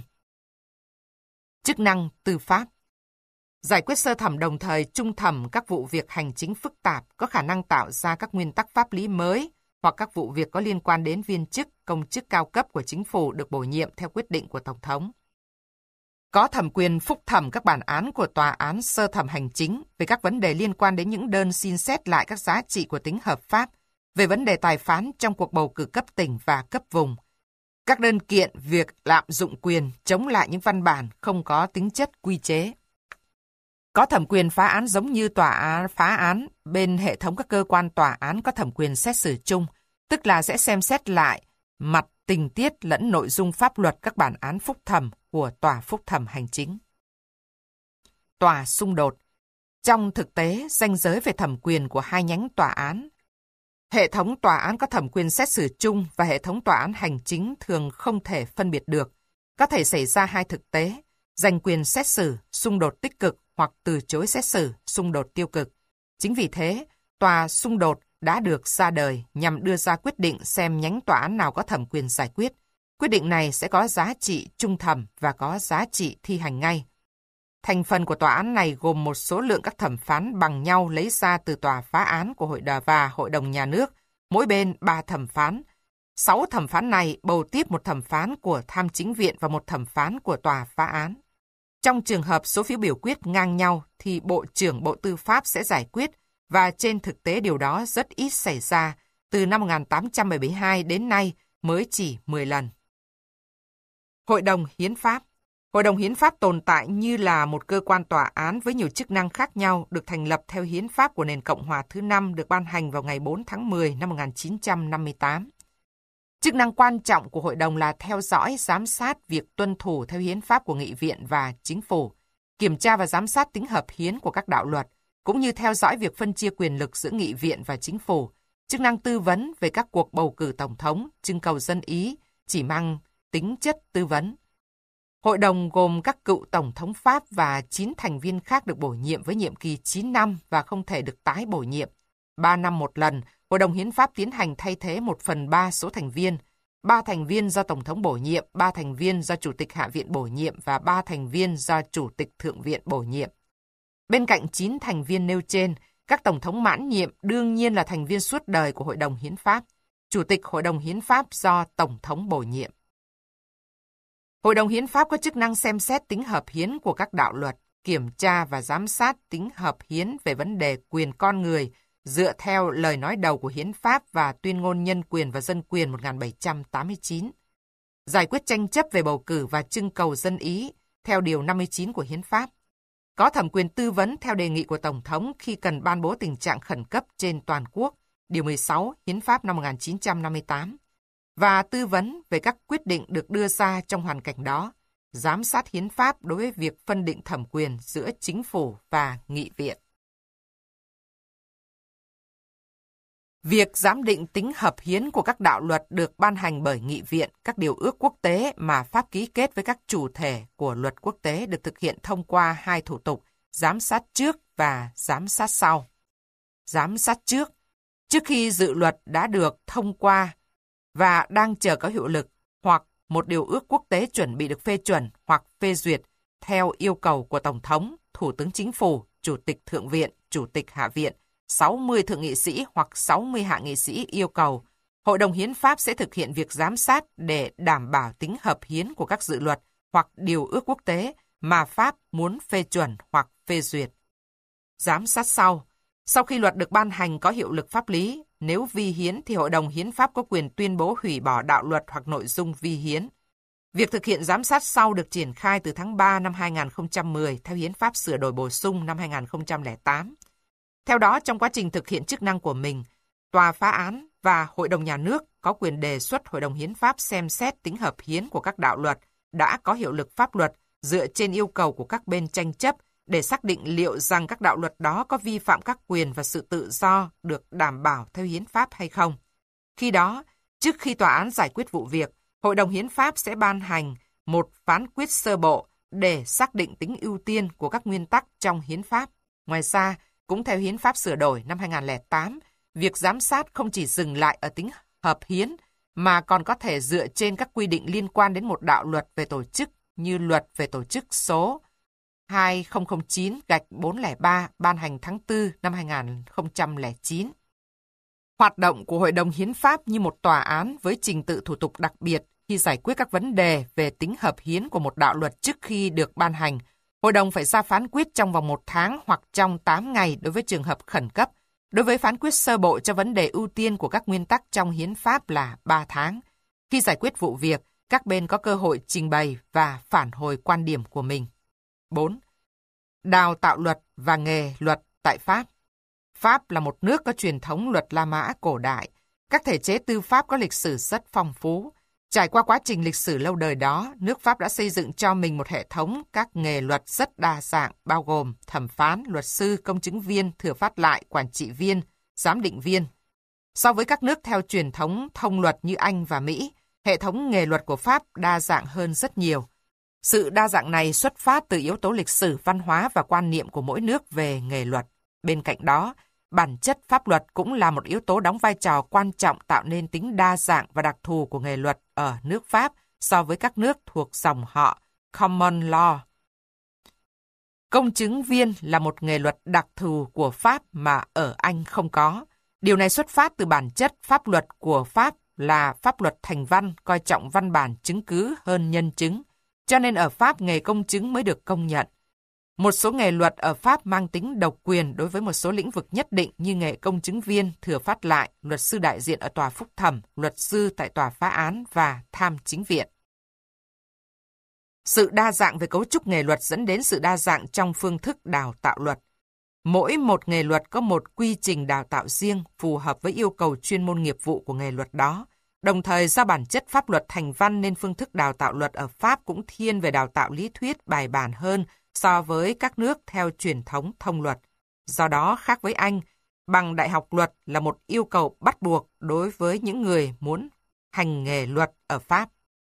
Chức năng tư pháp. Giải quyết sơ thẩm đồng thời trung thẩm các vụ việc hành chính phức tạp có khả năng tạo ra các nguyên tắc pháp lý mới hoặc các vụ việc có liên quan đến viên chức, công chức cao cấp của chính phủ được bổ nhiệm theo quyết định của Tổng thống. Có thẩm quyền phúc thẩm các bản án của tòa án sơ thẩm hành chính về các vấn đề liên quan đến những đơn xin xét lại các giá trị của tính hợp pháp, về vấn đề tài phán trong cuộc bầu cử cấp tỉnh và cấp vùng. Các đơn kiện việc lạm dụng quyền chống lại những văn bản không có tính chất quy chế. Có thẩm quyền phá án giống như tòa án phá án bên hệ thống các cơ quan tòa án có thẩm quyền xét xử chung, tức là sẽ xem xét lại mặt tình tiết lẫn nội dung pháp luật các bản án phúc thẩm của tòa phúc thẩm hành chính. Tòa xung đột. Trong thực tế, ranh giới về thẩm quyền của hai nhánh tòa án, hệ thống tòa án có thẩm quyền xét xử chung và hệ thống tòa án hành chính thường không thể phân biệt được. Có thể xảy ra hai thực tế, giành quyền xét xử, xung đột tích cực hoặc từ chối xét xử, xung đột tiêu cực. Chính vì thế, tòa xung đột đã được ra đời nhằm đưa ra quyết định xem nhánh tòa án nào có thẩm quyền giải quyết. Quyết định này sẽ có giá trị trung thẩm và có giá trị thi hành ngay. Thành phần của tòa án này gồm một số lượng các thẩm phán bằng nhau lấy ra từ tòa phá án của Hội đồng nhà nước, mỗi bên 3 thẩm phán. 6 thẩm phán này bầu tiếp một thẩm phán của tham chính viện và một thẩm phán của tòa phá án. Trong trường hợp số phiếu biểu quyết ngang nhau thì Bộ trưởng Bộ Tư pháp sẽ giải quyết, và trên thực tế điều đó rất ít xảy ra, từ năm 1872 đến nay mới chỉ 10 lần. Hội đồng Hiến pháp. Hội đồng Hiến pháp tồn tại như là một cơ quan tòa án với nhiều chức năng khác nhau, được thành lập theo Hiến pháp của nền Cộng hòa thứ 5 được ban hành vào ngày 4 tháng 10 năm 1958. Chức năng quan trọng của hội đồng là theo dõi, giám sát việc tuân thủ theo hiến pháp của nghị viện và chính phủ, kiểm tra và giám sát tính hợp hiến của các đạo luật, cũng như theo dõi việc phân chia quyền lực giữa nghị viện và chính phủ. Chức năng tư vấn về các cuộc bầu cử tổng thống, trưng cầu dân ý chỉ mang tính chất tư vấn. Hội đồng gồm các cựu tổng thống Pháp và 9 thành viên khác được bổ nhiệm với nhiệm kỳ 9 năm và không thể được tái bổ nhiệm. 3 năm một lần, Hội đồng Hiến pháp tiến hành thay thế 1/3 số thành viên. 3 thành viên do Tổng thống bổ nhiệm, 3 thành viên do Chủ tịch Hạ viện bổ nhiệm và 3 thành viên do Chủ tịch Thượng viện bổ nhiệm. Bên cạnh 9 thành viên nêu trên, các tổng thống mãn nhiệm đương nhiên là thành viên suốt đời của Hội đồng Hiến pháp. Chủ tịch Hội đồng Hiến pháp do Tổng thống bổ nhiệm. Hội đồng Hiến pháp có chức năng xem xét tính hợp hiến của các đạo luật, kiểm tra và giám sát tính hợp hiến về vấn đề quyền con người dựa theo lời nói đầu của Hiến pháp và Tuyên ngôn Nhân quyền và Dân quyền 1789. Giải quyết tranh chấp về bầu cử và trưng cầu dân ý theo Điều 59 của Hiến pháp. Có thẩm quyền tư vấn theo đề nghị của Tổng thống khi cần ban bố tình trạng khẩn cấp trên toàn quốc, Điều 16 Hiến pháp năm 1958, và tư vấn về các quyết định được đưa ra trong hoàn cảnh đó, giám sát hiến pháp đối với việc phân định thẩm quyền giữa chính phủ và nghị viện. Việc giám định tính hợp hiến của các đạo luật được ban hành bởi nghị viện, các điều ước quốc tế mà Pháp ký kết với các chủ thể của luật quốc tế được thực hiện thông qua hai thủ tục, giám sát trước và giám sát sau. Giám sát trước khi dự luật đã được thông qua và đang chờ có hiệu lực, hoặc một điều ước quốc tế chuẩn bị được phê chuẩn hoặc phê duyệt theo yêu cầu của Tổng thống, Thủ tướng Chính phủ, Chủ tịch Thượng viện, Chủ tịch Hạ viện, 60 thượng nghị sĩ hoặc 60 hạ nghị sĩ yêu cầu, Hội đồng Hiến pháp sẽ thực hiện việc giám sát để đảm bảo tính hợp hiến của các dự luật hoặc điều ước quốc tế mà Pháp muốn phê chuẩn hoặc phê duyệt. Giám sát sau khi luật được ban hành có hiệu lực pháp lý, nếu vi hiến thì Hội đồng Hiến pháp có quyền tuyên bố hủy bỏ đạo luật hoặc nội dung vi hiến. Việc thực hiện giám sát sau được triển khai từ tháng 3 năm 2010 theo Hiến pháp sửa đổi bổ sung năm 2008. Theo đó, trong quá trình thực hiện chức năng của mình, Tòa phá án và Hội đồng Nhà nước có quyền đề xuất Hội đồng Hiến pháp xem xét tính hợp hiến của các đạo luật đã có hiệu lực pháp luật dựa trên yêu cầu của các bên tranh chấp để xác định liệu rằng các đạo luật đó có vi phạm các quyền và sự tự do được đảm bảo theo hiến pháp hay không. Khi đó, trước khi tòa án giải quyết vụ việc, Hội đồng Hiến pháp sẽ ban hành một phán quyết sơ bộ để xác định tính ưu tiên của các nguyên tắc trong hiến pháp. Ngoài ra, cũng theo hiến pháp sửa đổi năm 2008, việc giám sát không chỉ dừng lại ở tính hợp hiến, mà còn có thể dựa trên các quy định liên quan đến một đạo luật về tổ chức như luật về tổ chức số 2009-403 ban hành tháng 4 năm 2009. Hoạt động của Hội đồng Hiến pháp như một tòa án với trình tự thủ tục đặc biệt khi giải quyết các vấn đề về tính hợp hiến của một đạo luật trước khi được ban hành. Hội đồng phải ra phán quyết trong vòng 1 tháng hoặc trong 8 ngày đối với trường hợp khẩn cấp. Đối với phán quyết sơ bộ cho vấn đề ưu tiên của các nguyên tắc trong hiến pháp là 3 tháng. Khi giải quyết vụ việc, các bên có cơ hội trình bày và phản hồi quan điểm của mình. 4. Đào tạo luật và nghề luật tại Pháp. Pháp là một nước có truyền thống luật La Mã cổ đại. Các thể chế tư pháp có lịch sử rất phong phú. Trải qua quá trình lịch sử lâu đời đó, nước Pháp đã xây dựng cho mình một hệ thống các nghề luật rất đa dạng, bao gồm thẩm phán, luật sư, công chứng viên, thừa phát lại, quản trị viên, giám định viên. So với các nước theo truyền thống thông luật như Anh và Mỹ, hệ thống nghề luật của Pháp đa dạng hơn rất nhiều. Sự đa dạng này xuất phát từ yếu tố lịch sử, văn hóa và quan niệm của mỗi nước về nghề luật. Bên cạnh đó, bản chất pháp luật cũng là một yếu tố đóng vai trò quan trọng tạo nên tính đa dạng và đặc thù của nghề luật ở nước Pháp so với các nước thuộc dòng họ Common Law. Công chứng viên là một nghề luật đặc thù của Pháp mà ở Anh không có. Điều này xuất phát từ bản chất pháp luật của Pháp là pháp luật thành văn, coi trọng văn bản chứng cứ hơn nhân chứng. Cho nên ở Pháp nghề công chứng mới được công nhận. Một số nghề luật ở Pháp mang tính độc quyền đối với một số lĩnh vực nhất định như nghề công chứng viên, thừa phát lại, luật sư đại diện ở tòa phúc thẩm, luật sư tại tòa phá án và tham chính viện. Sự đa dạng về cấu trúc nghề luật dẫn đến sự đa dạng trong phương thức đào tạo luật. Mỗi một nghề luật có một quy trình đào tạo riêng phù hợp với yêu cầu chuyên môn nghiệp vụ của nghề luật đó. Đồng thời do bản chất pháp luật thành văn nên phương thức đào tạo luật ở Pháp cũng thiên về đào tạo lý thuyết bài bản hơn so với các nước theo truyền thống thông luật. Do đó, khác với Anh, bằng đại học luật là một yêu cầu bắt buộc đối với những người muốn hành nghề luật ở Pháp.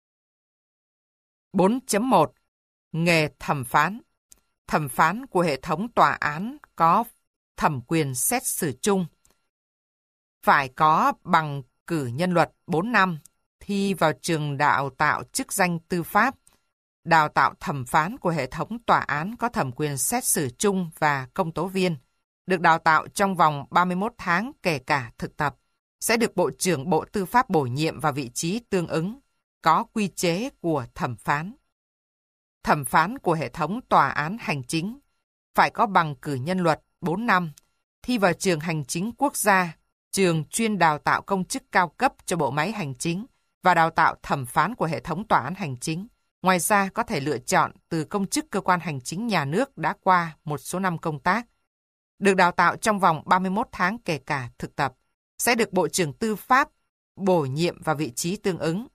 4.1. Nghề thẩm phán. Thẩm phán của hệ thống tòa án có thẩm quyền xét xử chung. Phải có bằng cử nhân luật 4 năm, thi vào trường đào tạo chức danh tư pháp, đào tạo thẩm phán của hệ thống tòa án có thẩm quyền xét xử chung và công tố viên, được đào tạo trong vòng 31 tháng kể cả thực tập, sẽ được Bộ trưởng Bộ Tư pháp bổ nhiệm vào vị trí tương ứng, có quy chế của thẩm phán. Thẩm phán của hệ thống tòa án hành chính phải có bằng cử nhân luật 4 năm, thi vào trường hành chính quốc gia, trường chuyên đào tạo công chức cao cấp cho bộ máy hành chính và đào tạo thẩm phán của hệ thống tòa án hành chính. Ngoài ra, có thể lựa chọn từ công chức cơ quan hành chính nhà nước đã qua một số năm công tác. Được đào tạo trong vòng 31 tháng kể cả thực tập, sẽ được Bộ trưởng Tư pháp bổ nhiệm vào vị trí tương ứng.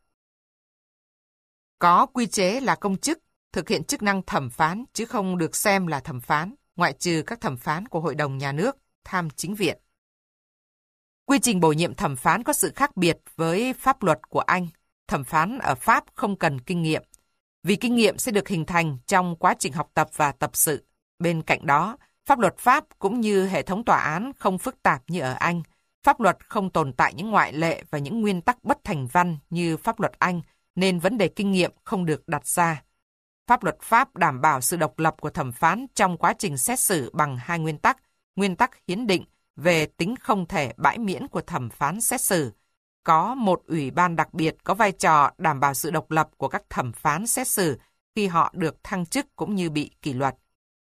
Có quy chế là công chức, thực hiện chức năng thẩm phán chứ không được xem là thẩm phán, ngoại trừ các thẩm phán của Hội đồng Nhà nước, Tham chính viện. Quy trình bổ nhiệm thẩm phán có sự khác biệt với pháp luật của Anh. Thẩm phán ở Pháp không cần kinh nghiệm, vì kinh nghiệm sẽ được hình thành trong quá trình học tập và tập sự. Bên cạnh đó, pháp luật Pháp cũng như hệ thống tòa án không phức tạp như ở Anh. Pháp luật không tồn tại những ngoại lệ và những nguyên tắc bất thành văn như pháp luật Anh, nên vấn đề kinh nghiệm không được đặt ra. Pháp luật Pháp đảm bảo sự độc lập của thẩm phán trong quá trình xét xử bằng hai nguyên tắc hiến định về tính không thể bãi miễn của thẩm phán xét xử. Có một ủy ban đặc biệt có vai trò đảm bảo sự độc lập của các thẩm phán xét xử khi họ được thăng chức cũng như bị kỷ luật.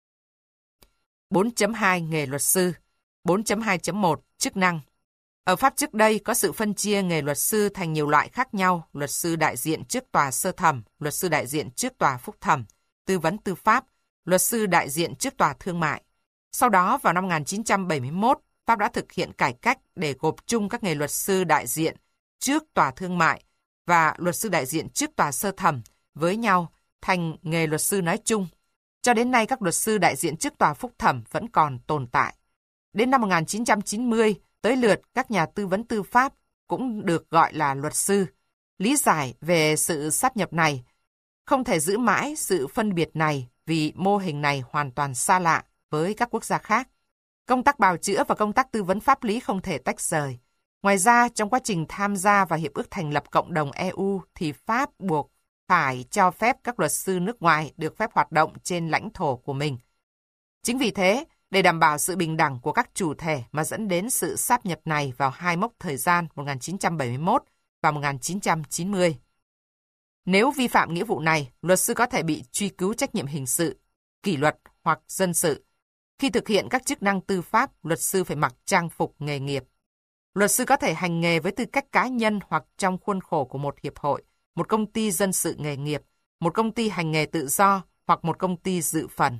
4.2 Nghề luật sư. 4.2.1 Chức năng. Ở Pháp trước đây có sự phân chia nghề luật sư thành nhiều loại khác nhau: luật sư đại diện trước tòa sơ thẩm, luật sư đại diện trước tòa phúc thẩm, tư vấn tư pháp, luật sư đại diện trước tòa thương mại. Sau đó vào năm 1971, Pháp đã thực hiện cải cách để gộp chung các nghề luật sư đại diện trước tòa thương mại và luật sư đại diện trước tòa sơ thẩm với nhau thành nghề luật sư nói chung. Cho đến nay, các luật sư đại diện trước tòa phúc thẩm vẫn còn tồn tại. Đến năm 1990, tới lượt các nhà tư vấn tư pháp cũng được gọi là luật sư. Lý giải về sự sáp nhập này không thể giữ mãi sự phân biệt này vì mô hình này hoàn toàn xa lạ với các quốc gia khác. Công tác bào chữa và công tác tư vấn pháp lý không thể tách rời. Ngoài ra, trong quá trình tham gia vào Hiệp ước thành lập Cộng đồng EU thì Pháp buộc phải cho phép các luật sư nước ngoài được phép hoạt động trên lãnh thổ của mình. Chính vì thế, để đảm bảo sự bình đẳng của các chủ thể mà dẫn đến sự sáp nhập này vào hai mốc thời gian 1971 và 1990. Nếu vi phạm nghĩa vụ này, luật sư có thể bị truy cứu trách nhiệm hình sự, kỷ luật hoặc dân sự. Khi thực hiện các chức năng tư pháp, luật sư phải mặc trang phục nghề nghiệp. Luật sư có thể hành nghề với tư cách cá nhân hoặc trong khuôn khổ của một hiệp hội, một công ty dân sự nghề nghiệp, một công ty hành nghề tự do hoặc một công ty dự phần.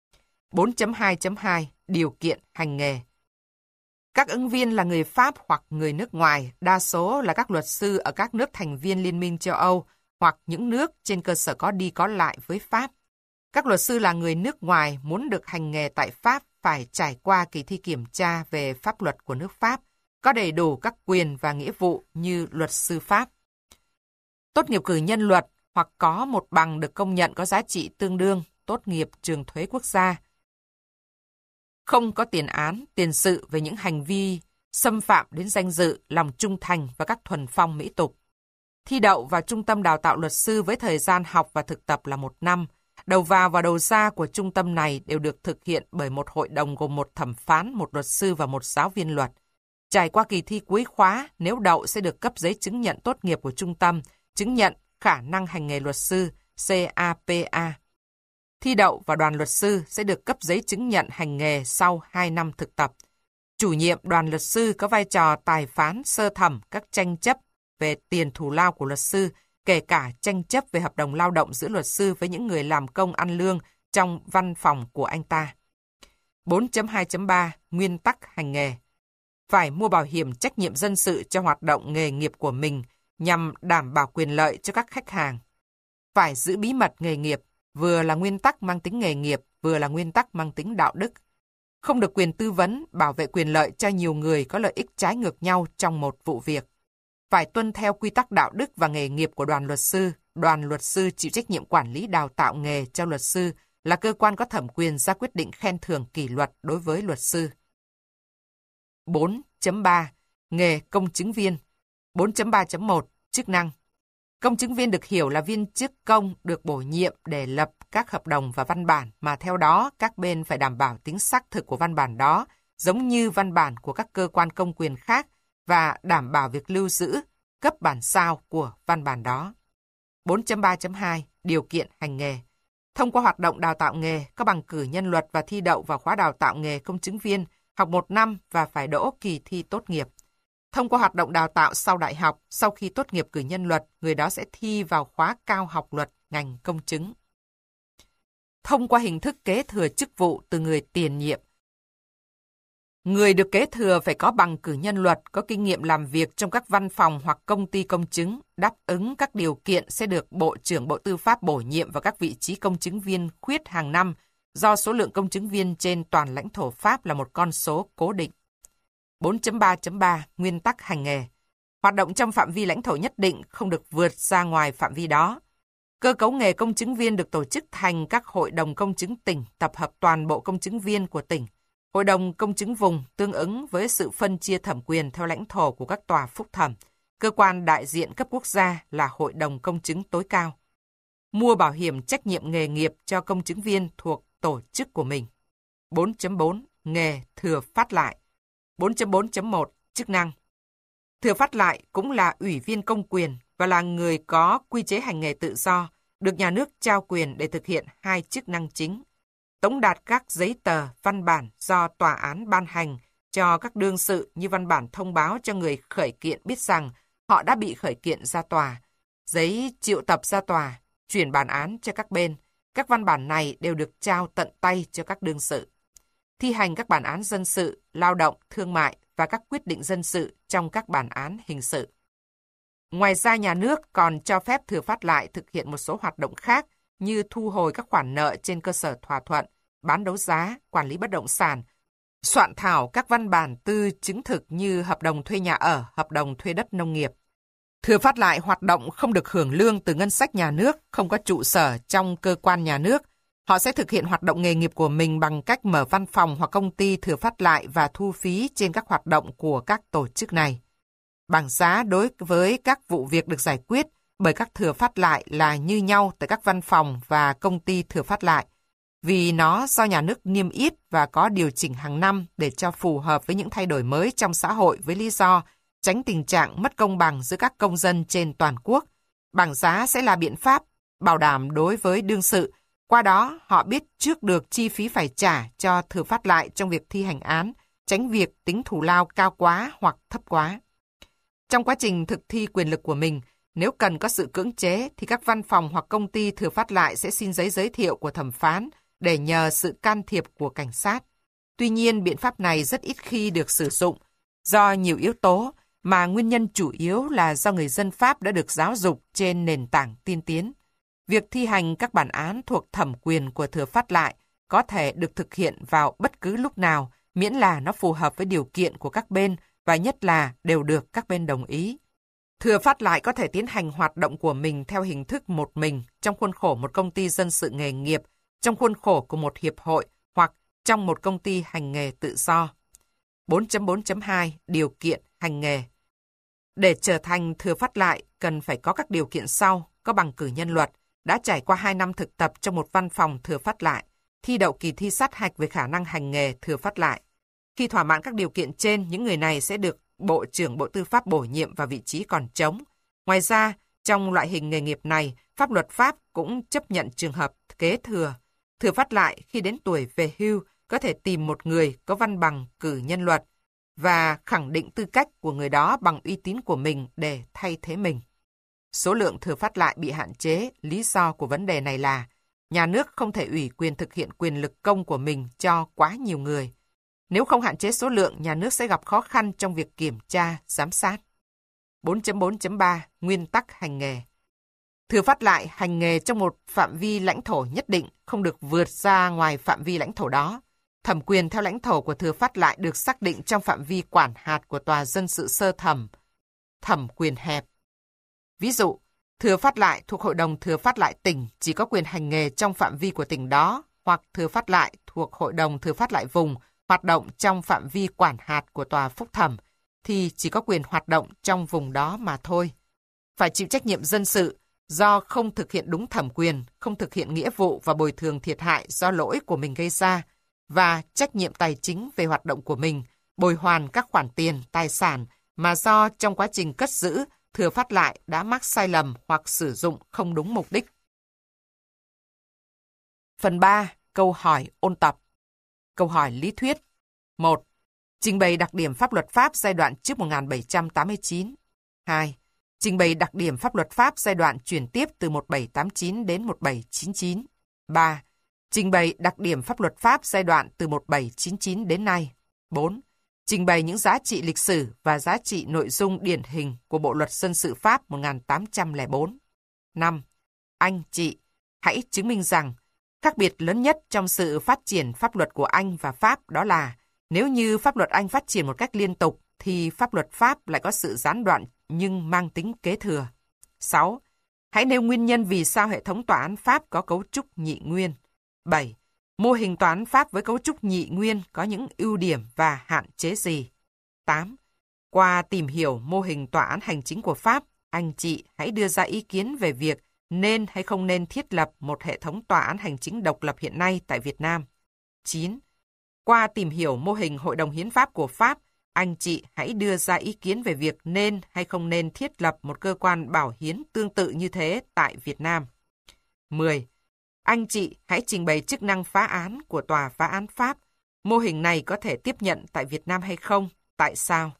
4.2.2 Điều kiện hành nghề. Các ứng viên là người Pháp hoặc người nước ngoài, đa số là các luật sư ở các nước thành viên Liên minh châu Âu hoặc những nước trên cơ sở có đi có lại với Pháp. Các luật sư là người nước ngoài muốn được hành nghề tại Pháp phải trải qua kỳ thi kiểm tra về pháp luật của nước Pháp, có đầy đủ các quyền và nghĩa vụ như luật sư Pháp. Tốt nghiệp cử nhân luật hoặc có một bằng được công nhận có giá trị tương đương, tốt nghiệp trường thuế quốc gia. Không có tiền án, tiền sự về những hành vi xâm phạm đến danh dự, lòng trung thành và các thuần phong mỹ tục. Thi đậu vào trung tâm đào tạo luật sư với thời gian học và thực tập là 1 năm. Đầu vào và đầu ra của trung tâm này đều được thực hiện bởi một hội đồng gồm một thẩm phán, một luật sư và một giáo viên luật. Trải qua kỳ thi cuối khóa, nếu đậu sẽ được cấp giấy chứng nhận tốt nghiệp của trung tâm, chứng nhận khả năng hành nghề luật sư CAPA. Thi đậu vào đoàn luật sư sẽ được cấp giấy chứng nhận hành nghề sau 2 năm thực tập. Chủ nhiệm đoàn luật sư có vai trò tài phán sơ thẩm các tranh chấp về tiền thù lao của luật sư, kể cả tranh chấp về hợp đồng lao động giữa luật sư với những người làm công ăn lương trong văn phòng của anh ta. 4.2.3 Nguyên tắc hành nghề. Phải mua bảo hiểm trách nhiệm dân sự cho hoạt động nghề nghiệp của mình nhằm đảm bảo quyền lợi cho các khách hàng. Phải giữ bí mật nghề nghiệp, vừa là nguyên tắc mang tính nghề nghiệp, vừa là nguyên tắc mang tính đạo đức. Không được quyền tư vấn, bảo vệ quyền lợi cho nhiều người có lợi ích trái ngược nhau trong một vụ việc. Phải tuân theo quy tắc đạo đức và nghề nghiệp của đoàn luật sư. Đoàn luật sư chịu trách nhiệm quản lý đào tạo nghề cho luật sư, là cơ quan có thẩm quyền ra quyết định khen thưởng kỷ luật đối với luật sư. 4.3 Nghề công chứng viên. 4.3.1 Chức năng. Công chứng viên được hiểu là viên chức công được bổ nhiệm để lập các hợp đồng và văn bản mà theo đó các bên phải đảm bảo tính xác thực của văn bản đó, giống như văn bản của các cơ quan công quyền khác và đảm bảo việc lưu giữ, cấp bản sao của văn bản đó. 4.3.2 Điều kiện hành nghề. Thông qua hoạt động đào tạo nghề, có bằng cử nhân luật và thi đậu vào khóa đào tạo nghề công chứng viên, học 1 năm và phải đỗ kỳ thi tốt nghiệp. Thông qua hoạt động đào tạo sau đại học, sau khi tốt nghiệp cử nhân luật, người đó sẽ thi vào khóa cao học luật ngành công chứng. Thông qua hình thức kế thừa chức vụ từ người tiền nhiệm. Người được kế thừa phải có bằng cử nhân luật, có kinh nghiệm làm việc trong các văn phòng hoặc công ty công chứng, đáp ứng các điều kiện sẽ được Bộ trưởng Bộ Tư pháp bổ nhiệm vào các vị trí công chứng viên khuyết hàng năm, do số lượng công chứng viên trên toàn lãnh thổ Pháp là một con số cố định. 4.3.3 Nguyên tắc hành nghề. Hoạt động trong phạm vi lãnh thổ nhất định không được vượt ra ngoài phạm vi đó. Cơ cấu nghề công chứng viên được tổ chức thành các hội đồng công chứng tỉnh tập hợp toàn bộ công chứng viên của tỉnh. Hội đồng công chứng vùng tương ứng với sự phân chia thẩm quyền theo lãnh thổ của các tòa phúc thẩm. Cơ quan đại diện cấp quốc gia là Hội đồng công chứng tối cao. Mua bảo hiểm trách nhiệm nghề nghiệp cho công chứng viên thuộc tổ chức của mình. 4.4 Nghề thừa phát lại. 4.4.1 Chức năng. Thừa phát lại cũng là ủy viên công quyền và là người có quy chế hành nghề tự do, được nhà nước trao quyền để thực hiện 2 chức năng chính. Tống đạt các giấy tờ, văn bản do tòa án ban hành cho các đương sự như văn bản thông báo cho người khởi kiện biết rằng họ đã bị khởi kiện ra tòa, giấy triệu tập ra tòa, chuyển bản án cho các bên. Các văn bản này đều được trao tận tay cho các đương sự. Thi hành các bản án dân sự, lao động, thương mại và các quyết định dân sự trong các bản án hình sự. Ngoài ra, nhà nước còn cho phép thừa phát lại thực hiện một số hoạt động khác như thu hồi các khoản nợ trên cơ sở thỏa thuận, bán đấu giá, quản lý bất động sản, soạn thảo các văn bản tư chứng thực như hợp đồng thuê nhà ở, hợp đồng thuê đất nông nghiệp. Thừa phát lại hoạt động không được hưởng lương từ ngân sách nhà nước, không có trụ sở trong cơ quan nhà nước. Họ sẽ thực hiện hoạt động nghề nghiệp của mình bằng cách mở văn phòng hoặc công ty thừa phát lại và thu phí trên các hoạt động của các tổ chức này. Bảng giá đối với các vụ việc được giải quyết bởi các thừa phát lại là như nhau tại các văn phòng và công ty thừa phát lại, vì nó do nhà nước niêm yết và có điều chỉnh hàng năm để cho phù hợp với những thay đổi mới trong xã hội với lý do tránh tình trạng mất công bằng giữa các công dân trên toàn quốc. Bảng giá sẽ là biện pháp bảo đảm đối với đương sự. Qua đó, họ biết trước được chi phí phải trả cho thừa phát lại trong việc thi hành án, tránh việc tính thù lao cao quá hoặc thấp quá. Trong quá trình thực thi quyền lực của mình, nếu cần có sự cưỡng chế thì các văn phòng hoặc công ty thừa phát lại sẽ xin giấy giới thiệu của thẩm phán để nhờ sự can thiệp của cảnh sát. Tuy nhiên, biện pháp này rất ít khi được sử dụng do nhiều yếu tố mà nguyên nhân chủ yếu là do người dân Pháp đã được giáo dục trên nền tảng tiên tiến. Việc thi hành các bản án thuộc thẩm quyền của thừa phát lại có thể được thực hiện vào bất cứ lúc nào, miễn là nó phù hợp với điều kiện của các bên và nhất là đều được các bên đồng ý. Thừa phát lại có thể tiến hành hoạt động của mình theo hình thức một mình trong khuôn khổ một công ty dân sự nghề nghiệp, trong khuôn khổ của một hiệp hội hoặc trong một công ty hành nghề tự do. 4.4.2 Điều kiện hành nghề. Để trở thành thừa phát lại, cần phải có các điều kiện sau: có bằng cử nhân luật, đã trải qua 2 năm thực tập trong một văn phòng thừa phát lại, thi đậu kỳ thi sát hạch về khả năng hành nghề thừa phát lại. Khi thỏa mãn các điều kiện trên, những người này sẽ được Bộ trưởng Bộ Tư pháp bổ nhiệm vào vị trí còn trống. Ngoài ra, trong loại hình nghề nghiệp này, pháp luật Pháp cũng chấp nhận trường hợp kế thừa. Thừa phát lại khi đến tuổi về hưu có thể tìm một người có văn bằng cử nhân luật và khẳng định tư cách của người đó bằng uy tín của mình để thay thế mình. Số lượng thừa phát lại bị hạn chế, lý do của vấn đề này là nhà nước không thể ủy quyền thực hiện quyền lực công của mình cho quá nhiều người. Nếu không hạn chế số lượng, nhà nước sẽ gặp khó khăn trong việc kiểm tra, giám sát. 4.4.3 Nguyên tắc hành nghề. Thừa phát lại hành nghề trong một phạm vi lãnh thổ nhất định, không được vượt ra ngoài phạm vi lãnh thổ đó. Thẩm quyền theo lãnh thổ của thừa phát lại được xác định trong phạm vi quản hạt của tòa dân sự sơ thẩm, thẩm quyền hẹp. Ví dụ, thừa phát lại thuộc Hội đồng thừa phát lại tỉnh chỉ có quyền hành nghề trong phạm vi của tỉnh đó, hoặc thừa phát lại thuộc Hội đồng thừa phát lại vùng hoạt động trong phạm vi quản hạt của tòa phúc thẩm thì chỉ có quyền hoạt động trong vùng đó mà thôi. phải chịu trách nhiệm dân sự do không thực hiện đúng thẩm quyền, không thực hiện nghĩa vụ và bồi thường thiệt hại do lỗi của mình gây ra, và trách nhiệm tài chính về hoạt động của mình, bồi hoàn các khoản tiền, tài sản mà do trong quá trình cất giữ, thừa phát lại đã mắc sai lầm hoặc sử dụng không đúng mục đích. Phần 3. Câu hỏi ôn tập. Câu hỏi lý thuyết. 1. Trình bày đặc điểm pháp luật Pháp giai đoạn trước 1789. 2. Trình bày đặc điểm pháp luật Pháp giai đoạn chuyển tiếp từ 1789 đến 1799. 3. Trình bày đặc điểm pháp luật Pháp giai đoạn từ 1799 đến nay. 4. Trình bày những giá trị lịch sử và giá trị nội dung điển hình của Bộ luật dân sự Pháp 1804. 5. Anh chị, hãy chứng minh rằng khác biệt lớn nhất trong sự phát triển pháp luật của Anh và Pháp đó là nếu như pháp luật Anh phát triển một cách liên tục thì pháp luật Pháp lại có sự gián đoạn nhưng mang tính kế thừa. 6. Hãy nêu nguyên nhân vì sao hệ thống tòa án Pháp có cấu trúc nhị nguyên. 7. Mô hình tòa án Pháp với cấu trúc nhị nguyên có những ưu điểm và hạn chế gì? 8. Qua tìm hiểu mô hình tòa án hành chính của Pháp, anh chị hãy đưa ra ý kiến về việc nên hay không nên thiết lập một hệ thống tòa án hành chính độc lập hiện nay tại Việt Nam. 9. Qua tìm hiểu mô hình Hội đồng Hiến pháp của Pháp, anh chị hãy đưa ra ý kiến về việc nên hay không nên thiết lập một cơ quan bảo hiến tương tự như thế tại Việt Nam. 10. Anh chị hãy trình bày chức năng phá án của Tòa phá án Pháp. Mô hình này có thể tiếp nhận tại Việt Nam hay không? Tại sao?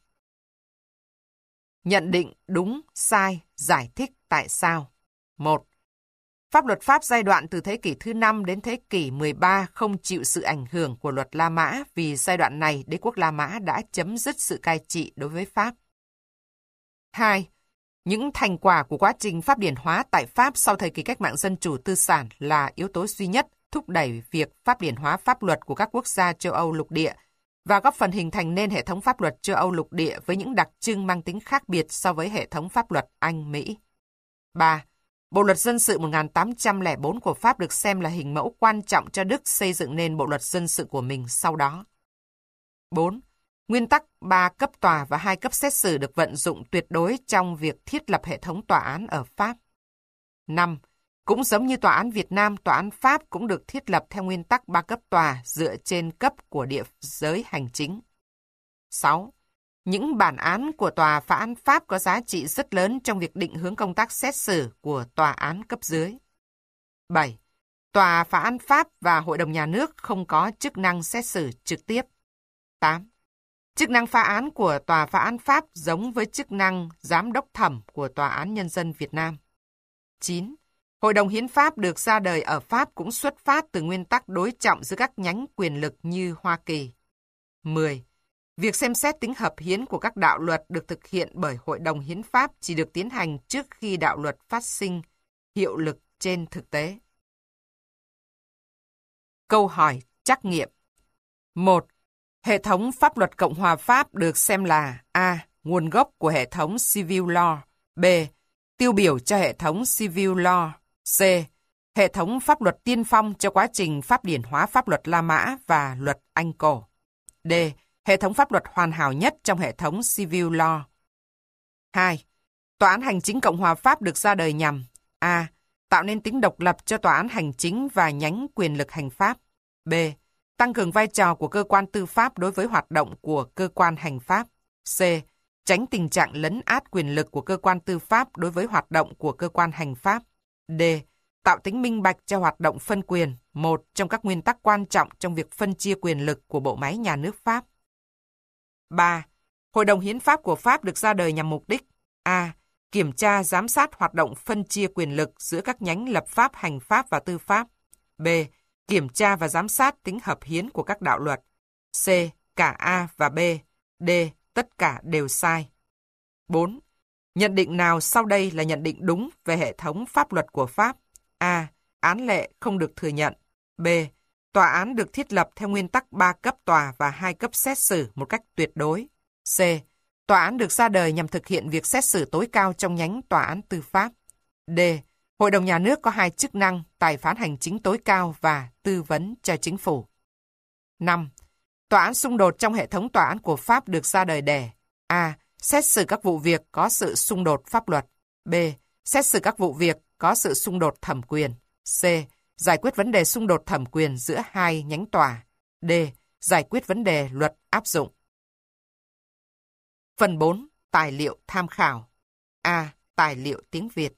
Nhận định đúng, sai, giải thích tại sao. 1. Pháp luật Pháp giai đoạn từ thế kỷ thứ 5 đến thế kỷ 13 không chịu sự ảnh hưởng của luật La Mã vì giai đoạn này đế quốc La Mã đã chấm dứt sự cai trị đối với Pháp. 2. Những thành quả của quá trình pháp điển hóa tại Pháp sau thời kỳ cách mạng dân chủ tư sản là yếu tố duy nhất thúc đẩy việc pháp điển hóa pháp luật của các quốc gia châu Âu lục địa và góp phần hình thành nên hệ thống pháp luật châu Âu lục địa với những đặc trưng mang tính khác biệt so với hệ thống pháp luật Anh-Mỹ. 3. Bộ luật dân sự 1804 của Pháp được xem là hình mẫu quan trọng cho Đức xây dựng nên bộ luật dân sự của mình sau đó. 4. Nguyên tắc 3 cấp tòa và 2 cấp xét xử được vận dụng tuyệt đối trong việc thiết lập hệ thống tòa án ở Pháp. 5. Cũng giống như tòa án Việt Nam, tòa án Pháp cũng được thiết lập theo nguyên tắc 3 cấp tòa dựa trên cấp của địa giới hành chính. 6. Những bản án của tòa phá án Pháp có giá trị rất lớn trong việc định hướng công tác xét xử của tòa án cấp dưới. 7. Tòa phá án Pháp và Hội đồng Nhà nước không có chức năng xét xử trực tiếp. 8. Chức năng phá án của tòa phá án Pháp giống với chức năng giám đốc thẩm của Tòa án Nhân dân Việt Nam. 9. Hội đồng Hiến pháp được ra đời ở Pháp cũng xuất phát từ nguyên tắc đối trọng giữa các nhánh quyền lực như Hoa Kỳ. 10. Việc xem xét tính hợp hiến của các đạo luật được thực hiện bởi Hội đồng Hiến pháp chỉ được tiến hành trước khi đạo luật phát sinh hiệu lực trên thực tế. Câu hỏi trắc nghiệm. 1. Hệ thống pháp luật Cộng hòa Pháp được xem là A. Nguồn gốc của hệ thống Civil Law. B. Tiêu biểu cho hệ thống Civil Law. C. Hệ thống pháp luật tiên phong cho quá trình pháp điển hóa pháp luật La Mã và luật Anh cổ. D. Hệ thống pháp luật hoàn hảo nhất trong hệ thống Civil Law. 2. Tòa án hành chính Cộng hòa Pháp được ra đời nhằm A. Tạo nên tính độc lập cho tòa án hành chính và nhánh quyền lực hành pháp. B. Tăng cường vai trò của cơ quan tư pháp đối với hoạt động của cơ quan hành pháp. C. Tránh tình trạng lấn át quyền lực của cơ quan tư pháp đối với hoạt động của cơ quan hành pháp. D. Tạo tính minh bạch cho hoạt động phân quyền, một trong các nguyên tắc quan trọng trong việc phân chia quyền lực của bộ máy nhà nước Pháp. 3. Hội đồng Hiến pháp của Pháp được ra đời nhằm mục đích A. Kiểm tra, giám sát hoạt động phân chia quyền lực giữa các nhánh lập pháp, hành pháp và tư pháp. B. Kiểm tra và giám sát tính hợp hiến của các đạo luật. C. Cả A và B. D. Tất cả đều sai. 4. Nhận định nào sau đây là nhận định đúng về hệ thống pháp luật của Pháp? A. Án lệ không được thừa nhận. B. Tòa án được thiết lập theo nguyên tắc 3 cấp tòa và 2 cấp xét xử một cách tuyệt đối. C. Tòa án được ra đời nhằm thực hiện việc xét xử tối cao trong nhánh tòa án tư pháp. D. Hội đồng Nhà nước có 2 chức năng, tài phán hành chính tối cao và tư vấn cho chính phủ. 5. Tòa án xung đột trong hệ thống tòa án của Pháp được ra đời để A. Xét xử các vụ việc có sự xung đột pháp luật. B. Xét xử các vụ việc có sự xung đột thẩm quyền. C. Giải quyết vấn đề xung đột thẩm quyền giữa hai nhánh tòa. D. Giải quyết vấn đề luật áp dụng. Phần 4. Tài liệu tham khảo. A. Tài liệu tiếng Việt.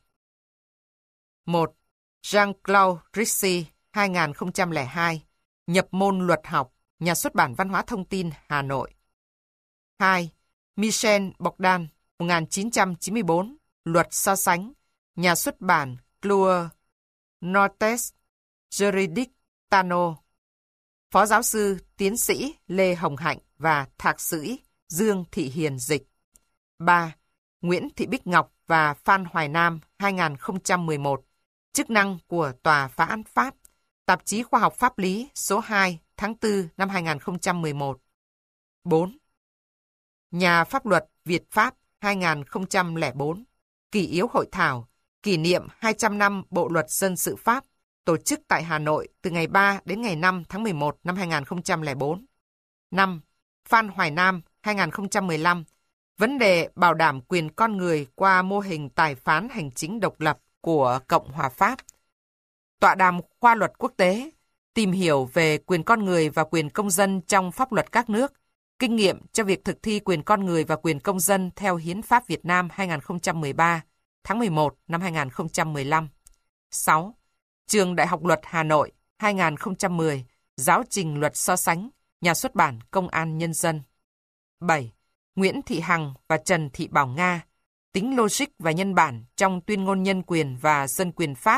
1. Jean-Claude Ricci, 2002. Nhập môn luật học, Nhà xuất bản Văn hóa Thông tin, Hà Nội. 2. Michel Bogdan, 1994. Luật so sánh, Nhà xuất bản Clure, Nortes, Juridictano. Phó giáo sư, tiến sĩ Lê Hồng Hạnh và thạc sĩ Dương Thị Hiền dịch. 3. Nguyễn Thị Bích Ngọc và Phan Hoài Nam, 2011. Chức năng của Tòa phá án Pháp. Tạp chí Khoa học Pháp lý số 2 tháng 4 năm 2011. 4. Nhà pháp luật Việt Pháp 2004. Kỷ yếu hội thảo, kỷ niệm 200 năm Bộ luật dân sự Pháp, tổ chức tại Hà Nội từ ngày 3 đến ngày 5 tháng 11 năm 2004. 5. Phan Hoài Nam 2015. Vấn đề bảo đảm quyền con người qua mô hình tài phán hành chính độc lập của Cộng hòa Pháp. Tọa đàm khoa luật quốc tế, tìm hiểu về quyền con người và quyền công dân trong pháp luật các nước, kinh nghiệm cho việc thực thi quyền con người và quyền công dân theo Hiến pháp Việt Nam 2013, tháng 11 năm 2015. 6. Trường Đại học Luật Hà Nội 2010, giáo trình luật so sánh, Nhà xuất bản Công an Nhân dân. 7. Nguyễn Thị Hằng và Trần Thị Bảo Nga, tính logic và nhân bản trong Tuyên ngôn nhân quyền và dân quyền Pháp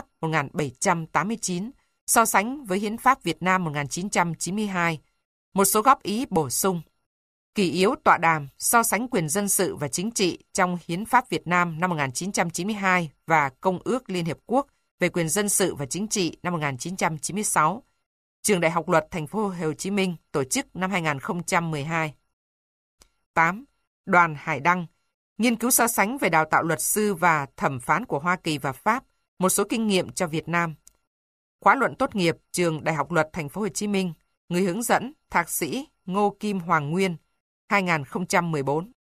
1789, so sánh với Hiến pháp Việt Nam 1992. Một số góp ý bổ sung. Kỷ yếu tọa đàm so sánh quyền dân sự và chính trị trong Hiến pháp Việt Nam năm 1992 và Công ước Liên Hiệp Quốc về quyền dân sự và chính trị năm 1996. Trường Đại học Luật Thành phố Hồ Chí Minh tổ chức năm 2012. 8. Đoàn Hải Đăng, nghiên cứu so sánh về đào tạo luật sư và thẩm phán của Hoa Kỳ và Pháp, một số kinh nghiệm cho Việt Nam. Khóa luận tốt nghiệp Trường Đại học Luật Thành phố Hồ Chí Minh, người hướng dẫn thạc sĩ Ngô Kim Hoàng Nguyên, 2014.